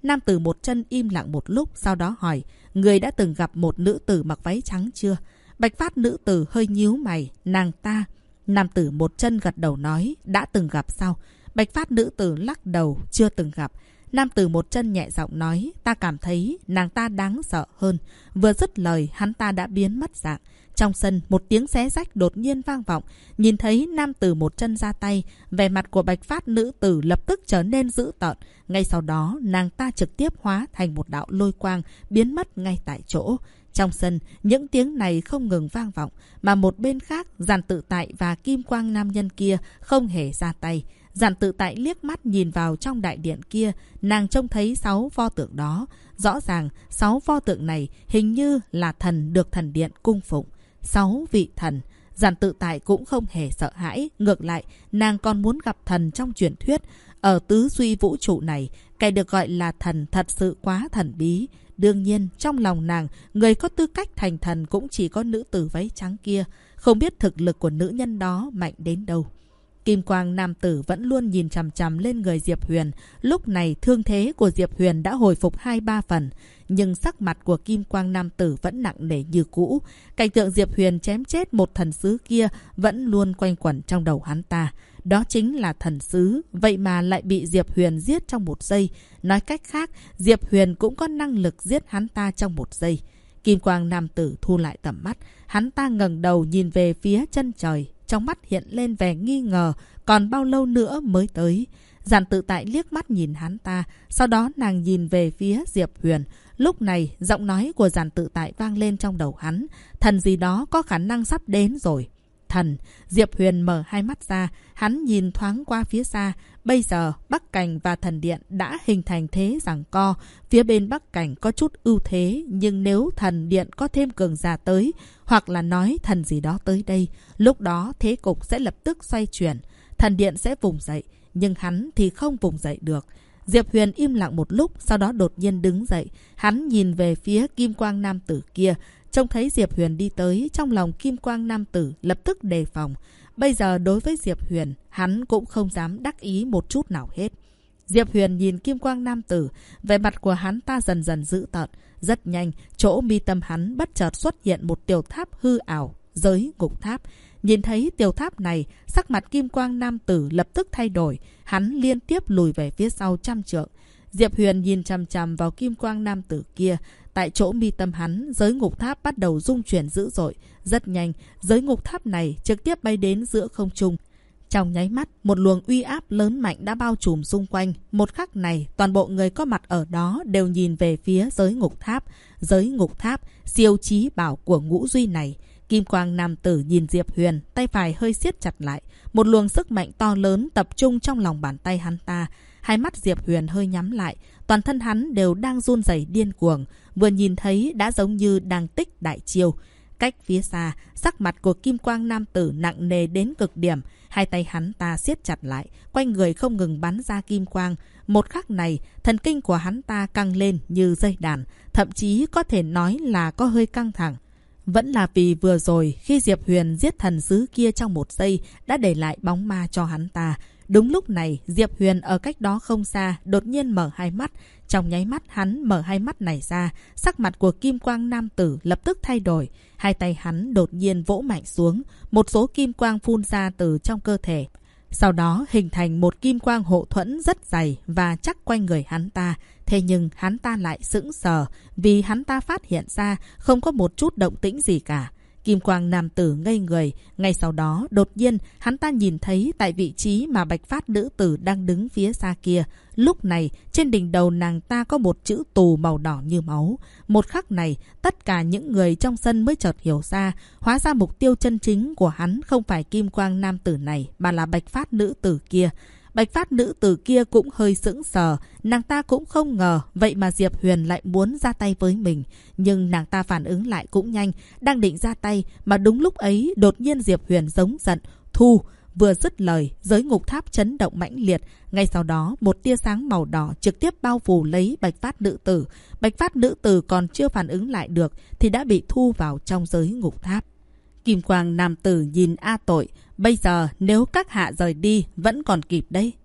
S1: Nam tử một chân im lặng một lúc, sau đó hỏi, người đã từng gặp một nữ tử mặc váy trắng chưa? Bạch phát nữ tử hơi nhíu mày, nàng ta. Nam tử một chân gật đầu nói, đã từng gặp sao? Bạch phát nữ tử lắc đầu, chưa từng gặp. Nam tử một chân nhẹ giọng nói, ta cảm thấy nàng ta đáng sợ hơn. Vừa dứt lời, hắn ta đã biến mất dạng. Trong sân, một tiếng xé rách đột nhiên vang vọng. Nhìn thấy nam tử một chân ra tay, vẻ mặt của bạch phát nữ tử lập tức trở nên dữ tợn. Ngay sau đó, nàng ta trực tiếp hóa thành một đạo lôi quang, biến mất ngay tại chỗ. Trong sân, những tiếng này không ngừng vang vọng, mà một bên khác, Giản Tự Tại và kim quang nam nhân kia không hề ra tay. Giản Tự Tại liếc mắt nhìn vào trong đại điện kia, nàng trông thấy 6 pho tượng đó. Rõ ràng, 6 pho tượng này hình như là thần được thần điện cung phụng. 6 vị thần. Giản Tự Tại cũng không hề sợ hãi, ngược lại, nàng còn muốn gặp thần trong truyền thuyết. Ở tứ duy vũ trụ này, cái được gọi là thần thật sự quá thần bí. Đương nhiên, trong lòng nàng, người có tư cách thành thần cũng chỉ có nữ tử váy trắng kia. Không biết thực lực của nữ nhân đó mạnh đến đâu. Kim quang nam tử vẫn luôn nhìn chằm chằm lên người Diệp Huyền. Lúc này thương thế của Diệp Huyền đã hồi phục 2-3 phần. Nhưng sắc mặt của kim quang nam tử vẫn nặng nề như cũ. Cảnh tượng Diệp Huyền chém chết một thần sứ kia vẫn luôn quanh quẩn trong đầu hắn ta. Đó chính là thần sứ, vậy mà lại bị Diệp Huyền giết trong 1 giây. Nói cách khác, Diệp Huyền cũng có năng lực giết hắn ta trong 1 giây. Kim quang nam tử thu lại tầm mắt. Hắn ta ngẩng đầu nhìn về phía chân trời. Trong mắt hiện lên vẻ nghi ngờ, còn bao lâu nữa mới tới. Giản Tự Tại liếc mắt nhìn hắn ta, sau đó nàng nhìn về phía Diệp Huyền. Lúc này, giọng nói của Giản Tự Tại vang lên trong đầu hắn. Thần gì đó có khả năng sắp đến rồi. Thần. Diệp Huyền mở hai mắt ra, hắn nhìn thoáng qua phía xa. Bây giờ, Bắc Cảnh và Thần Điện đã hình thành thế giằng co. Phía bên Bắc Cảnh có chút ưu thế, nhưng nếu Thần Điện có thêm cường giả tới, hoặc là nói thần gì đó tới đây, lúc đó thế cục sẽ lập tức xoay chuyển. Thần Điện sẽ vùng dậy, nhưng hắn thì không vùng dậy được. Diệp Huyền im lặng một lúc, sau đó đột nhiên đứng dậy. Hắn nhìn về phía kim quang nam tử kia. Trông thấy Diệp Huyền đi tới, trong lòng kim quang nam tử lập tức đề phòng. Bây giờ đối với Diệp Huyền, hắn cũng không dám đắc ý một chút nào hết. Diệp Huyền nhìn kim quang nam tử, vẻ mặt của hắn ta dần dần dữ tợn. Rất nhanh, chỗ mi tâm hắn bất chợt xuất hiện một tiểu tháp hư ảo, giới ngục tháp. Nhìn thấy tiểu tháp này, sắc mặt kim quang nam tử lập tức thay đổi. Hắn liên tiếp lùi về phía sau 100 trượng. Diệp Huyền nhìn chằm chằm vào kim quang nam tử kia. Tại chỗ mi tâm hắn, giới ngục tháp bắt đầu rung chuyển dữ dội. Rất nhanh, giới ngục tháp này trực tiếp bay đến giữa không trung. Trong nháy mắt, một luồng uy áp lớn mạnh đã bao trùm xung quanh. Một khắc này, toàn bộ người có mặt ở đó đều nhìn về phía giới ngục tháp. Giới ngục tháp, siêu chí bảo của Ngũ Duy này. Kim quang nam tử nhìn Diệp Huyền, tay phải hơi siết chặt lại. Một luồng sức mạnh to lớn tập trung trong lòng bàn tay hắn ta. Hai mắt Diệp Huyền hơi nhắm lại, toàn thân hắn đều đang run rẩy điên cuồng. Vừa nhìn thấy đã giống như đang tích đại chiêu. Cách phía xa, sắc mặt của kim quang nam tử nặng nề đến cực điểm. Hai tay hắn ta siết chặt lại, quanh người không ngừng bắn ra kim quang. Một khắc này, thần kinh của hắn ta căng lên như dây đàn, thậm chí có thể nói là có hơi căng thẳng. Vẫn là vì vừa rồi khi Diệp Huyền giết thần sứ kia trong 1 giây đã để lại bóng ma cho hắn ta. Đúng lúc này, Diệp Huyền ở cách đó không xa đột nhiên mở hai mắt. Trong nháy mắt hắn mở hai mắt này ra, sắc mặt của kim quang nam tử lập tức thay đổi. Hai tay hắn đột nhiên vỗ mạnh xuống, một số kim quang phun ra từ trong cơ thể. Sau đó hình thành một kim quang hộ thuẫn rất dày và chắc quanh người hắn ta. Thế nhưng hắn ta lại sững sờ vì hắn ta phát hiện ra không có một chút động tĩnh gì cả. Kim quang nam tử ngây người. Ngay sau đó đột nhiên hắn ta nhìn thấy tại vị trí mà bạch phát nữ tử đang đứng phía xa kia. Lúc này trên đỉnh đầu nàng ta có một chữ tù màu đỏ như máu. Một khắc này tất cả những người trong sân mới chợt hiểu ra. Hóa ra mục tiêu chân chính của hắn không phải kim quang nam tử này mà là bạch phát nữ tử kia. Bạch phát nữ tử kia cũng hơi sững sờ. Nàng ta cũng không ngờ vậy mà Diệp Huyền lại muốn ra tay với mình. Nhưng nàng ta phản ứng lại cũng nhanh. Đang định ra tay mà đúng lúc ấy đột nhiên Diệp Huyền giống giận. Thu! Vừa dứt lời, giới ngục tháp chấn động mãnh liệt. Ngay sau đó một tia sáng màu đỏ trực tiếp bao phủ lấy bạch phát nữ tử. Bạch phát nữ tử còn chưa phản ứng lại được thì đã bị thu vào trong giới ngục tháp. Kim quang nam tử nhìn A Tội. Bây giờ nếu các hạ rời đi vẫn còn kịp đấy.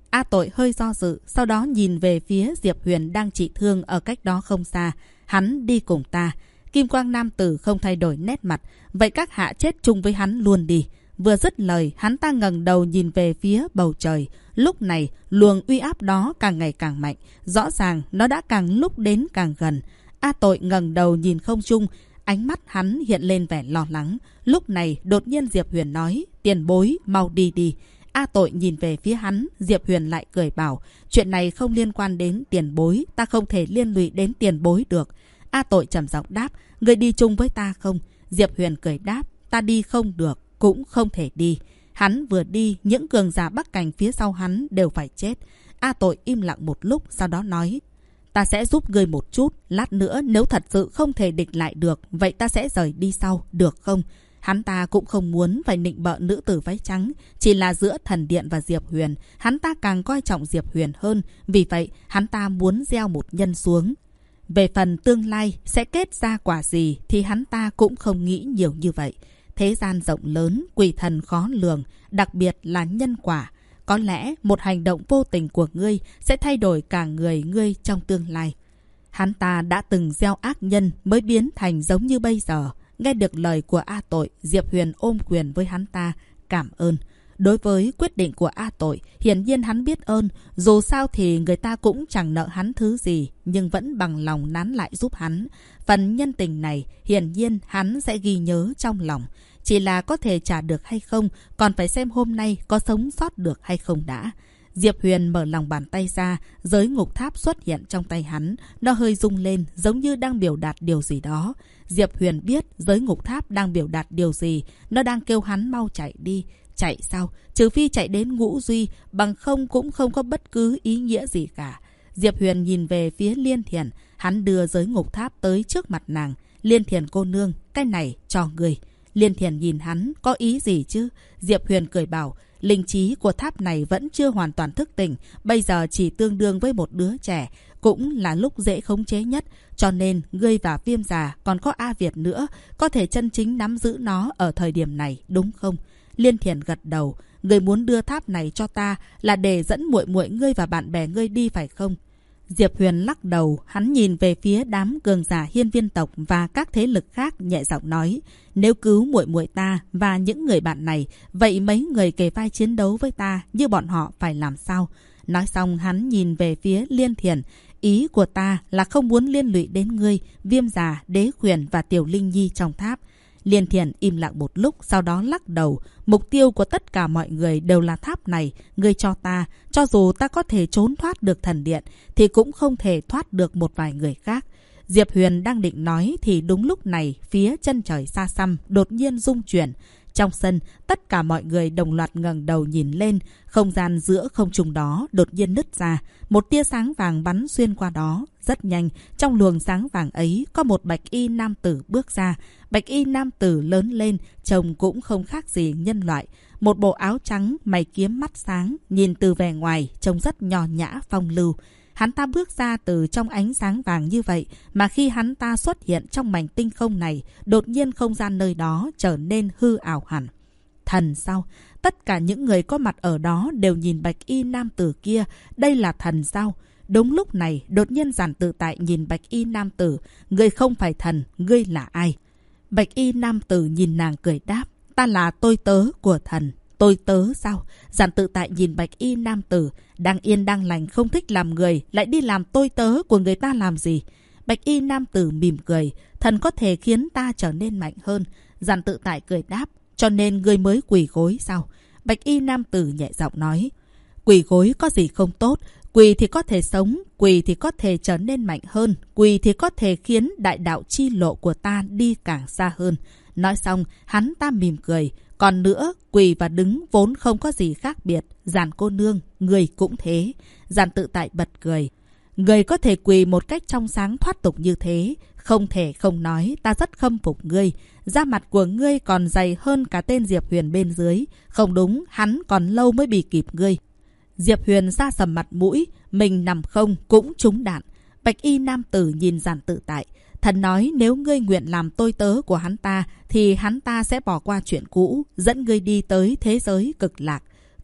S1: A Tội hơi do dự, sau đó nhìn về phía Diệp Huyền đang trị thương ở cách đó không xa. Hắn đi cùng ta. Kim quang nam tử không thay đổi nét mặt. Vậy các hạ chết chung với hắn luôn đi. Vừa dứt lời, hắn ta ngẩng đầu nhìn về phía bầu trời. Lúc này, luồng uy áp đó càng ngày càng mạnh. Rõ ràng, nó đã càng lúc đến càng gần. A Tội ngẩng đầu nhìn không trung. Ánh mắt hắn hiện lên vẻ lo lắng. Lúc này, đột nhiên Diệp Huyền nói, tiền bối, mau đi đi. A Tội nhìn về phía hắn, Diệp Huyền lại cười bảo, chuyện này không liên quan đến tiền bối, ta không thể liên lụy đến tiền bối được. A Tội trầm giọng đáp, người đi chung với ta không? Diệp Huyền cười đáp, ta đi không được, cũng không thể đi. Hắn vừa đi, những cường giả Bắc Cảnh phía sau hắn đều phải chết. A Tội im lặng một lúc, sau đó nói, ta sẽ giúp ngươi một chút, lát nữa nếu thật sự không thể địch lại được, vậy ta sẽ rời đi sau, được không? Hắn ta cũng không muốn phải nịnh bợ nữ tử váy trắng, chỉ là giữa thần điện và Diệp Huyền, hắn ta càng coi trọng Diệp Huyền hơn, vì vậy hắn ta muốn gieo một nhân xuống. Về phần tương lai sẽ kết ra quả gì thì hắn ta cũng không nghĩ nhiều như vậy. Thế gian rộng lớn, quỷ thần khó lường, đặc biệt là nhân quả. Có lẽ một hành động vô tình của ngươi sẽ thay đổi cả người ngươi trong tương lai. Hắn ta đã từng gieo ác nhân mới biến thành giống như bây giờ. Nghe được lời của A Tội, Diệp Huyền ôm quyền với hắn ta, cảm ơn. Đối với quyết định của A Tội, hiển nhiên hắn biết ơn. Dù sao thì người ta cũng chẳng nợ hắn thứ gì, nhưng vẫn bằng lòng nán lại giúp hắn. Phần nhân tình này, hiển nhiên hắn sẽ ghi nhớ trong lòng. Chỉ là có thể trả được hay không, còn phải xem hôm nay có sống sót được hay không đã. Diệp Huyền mở lòng bàn tay ra, giới ngục tháp xuất hiện trong tay hắn. Nó hơi rung lên, giống như đang biểu đạt điều gì đó. Diệp Huyền biết giới ngục tháp đang biểu đạt điều gì. Nó đang kêu hắn mau chạy đi. Chạy sao? Trừ phi chạy đến Ngũ Duy, bằng không cũng không có bất cứ ý nghĩa gì cả. Diệp Huyền nhìn về phía Liên Thiền. Hắn đưa giới ngục tháp tới trước mặt nàng. Liên Thiền cô nương, cái này cho người. Liên Thiền nhìn hắn, có ý gì chứ? Diệp Huyền cười bảo, linh trí của tháp này vẫn chưa hoàn toàn thức tỉnh, bây giờ chỉ tương đương với một đứa trẻ, cũng là lúc dễ khống chế nhất, cho nên ngươi và Viêm già còn có A Việt nữa, có thể chân chính nắm giữ nó ở thời điểm này, đúng không? Liên Thiền gật đầu, ngươi muốn đưa tháp này cho ta là để dẫn muội muội ngươi và bạn bè ngươi đi phải không? Diệp Huyền lắc đầu, hắn nhìn về phía đám cường giả Hiên Viên tộc và các thế lực khác, nhẹ giọng nói, nếu cứu muội muội ta và những người bạn này, vậy mấy người kề vai chiến đấu với ta như bọn họ phải làm sao? Nói xong hắn nhìn về phía Liên Thiền, ý của ta là không muốn liên lụy đến ngươi, Viêm già, Đế Khuyển và Tiểu Linh Nhi trong tháp. Liên Thiền im lặng một lúc, sau đó lắc đầu. Mục tiêu của tất cả mọi người đều là tháp này. Ngươi cho ta, cho dù ta có thể trốn thoát được thần điện, thì cũng không thể thoát được một vài người khác. Diệp Huyền đang định nói thì đúng lúc này, phía chân trời xa xăm đột nhiên rung chuyển. Trong sân, tất cả mọi người đồng loạt ngẩng đầu nhìn lên. Không gian giữa không trung đó đột nhiên nứt ra. Một tia sáng vàng bắn xuyên qua đó. Rất nhanh, trong luồng sáng vàng ấy có một bạch y nam tử bước ra. Bạch y nam tử lớn lên, trông cũng không khác gì nhân loại. Một bộ áo trắng, mày kiếm mắt sáng, nhìn từ vẻ ngoài, trông rất nho nhã phong lưu. Hắn ta bước ra từ trong ánh sáng vàng như vậy, mà khi hắn ta xuất hiện trong mảnh tinh không này, đột nhiên không gian nơi đó trở nên hư ảo hẳn. Thần sao? Tất cả những người có mặt ở đó đều nhìn bạch y nam tử kia, đây là thần sao? Đúng lúc này, đột nhiên Giản Tự Tại nhìn bạch y nam tử, ngươi không phải thần, ngươi là ai? Bạch y nam tử nhìn nàng cười đáp, ta là tôi tớ của thần. Tôi tớ sao? Giản Tự Tại nhìn bạch y nam tử, đang yên đang lành không thích làm người, lại đi làm tôi tớ của người ta làm gì? Bạch y nam tử mỉm cười, thần có thể khiến ta trở nên mạnh hơn. Giản Tự Tại cười đáp, cho nên ngươi mới quỳ gối sao? Bạch y nam tử nhẹ giọng nói, quỳ gối có gì không tốt? Quỳ thì có thể sống, quỳ thì có thể trở nên mạnh hơn, quỳ thì có thể khiến đại đạo chi lộ của ta đi càng xa hơn. Nói xong, hắn ta mỉm cười. Còn nữa, quỳ và đứng vốn không có gì khác biệt. Giản cô nương, người cũng thế. Giản Tự Tại bật cười. Người có thể quỳ một cách trong sáng thoát tục như thế. Không thể không nói, ta rất khâm phục ngươi. Da mặt của ngươi còn dày hơn cả tên Diệp Huyền bên dưới. Không đúng, hắn còn lâu mới bị kịp ngươi. Diệp Huyền ra sầm mặt mũi, mình nằm không cũng trúng đạn. Bạch y nam tử nhìn Giản Tự Tại. Thần nói nếu ngươi nguyện làm tôi tớ của hắn ta, thì hắn ta sẽ bỏ qua chuyện cũ, dẫn ngươi đi tới thế giới cực lạc.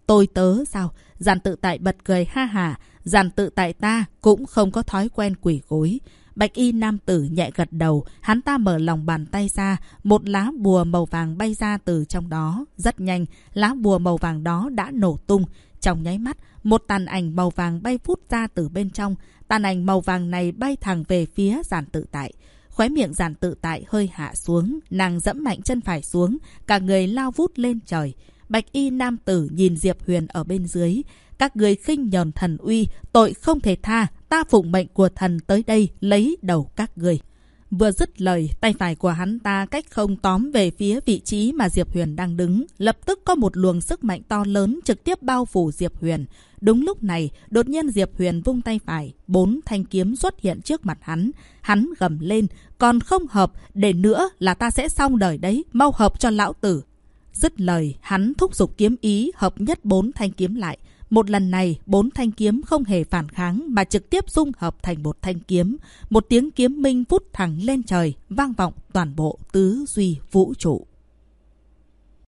S1: tôi tớ sao? Giản tự tại bật cười ha hả. Giản tự tại ta cũng không có thói quen quỳ gối. Bạch y nam tử nhẹ gật đầu, hắn ta mở lòng bàn tay ra, một lá bùa màu vàng bay ra từ trong đó. Rất nhanh, lá bùa màu vàng đó đã nổ tung. Trong nháy mắt, một tàn ảnh màu vàng bay vút ra từ bên trong. Tàn ảnh màu vàng này bay thẳng về phía Giản tự tại. Khóe miệng Giản tự tại hơi hạ xuống, nàng dẫm mạnh chân phải xuống, cả người lao vút lên trời. Bạch y nam tử nhìn Diệp Huyền ở bên dưới. Các người khinh nhờn thần uy, tội không thể tha, ta phụng mệnh của thần tới đây lấy đầu các người. Vừa dứt lời, tay phải của hắn ta cách không tóm về phía vị trí mà Diệp Huyền đang đứng. Lập tức có một luồng sức mạnh to lớn trực tiếp bao phủ Diệp Huyền. Đúng lúc này, đột nhiên Diệp Huyền vung tay phải, 4 thanh kiếm xuất hiện trước mặt hắn. Hắn gầm lên, còn không hợp, để nữa là ta sẽ xong đời đấy, mau hợp cho lão tử. Dứt lời, hắn thúc giục kiếm ý hợp nhất 4 thanh kiếm lại. Một lần này, 4 thanh kiếm không hề phản kháng mà trực tiếp dung hợp thành một thanh kiếm. Một tiếng kiếm minh vút thẳng lên trời, vang vọng toàn bộ tứ duy vũ trụ.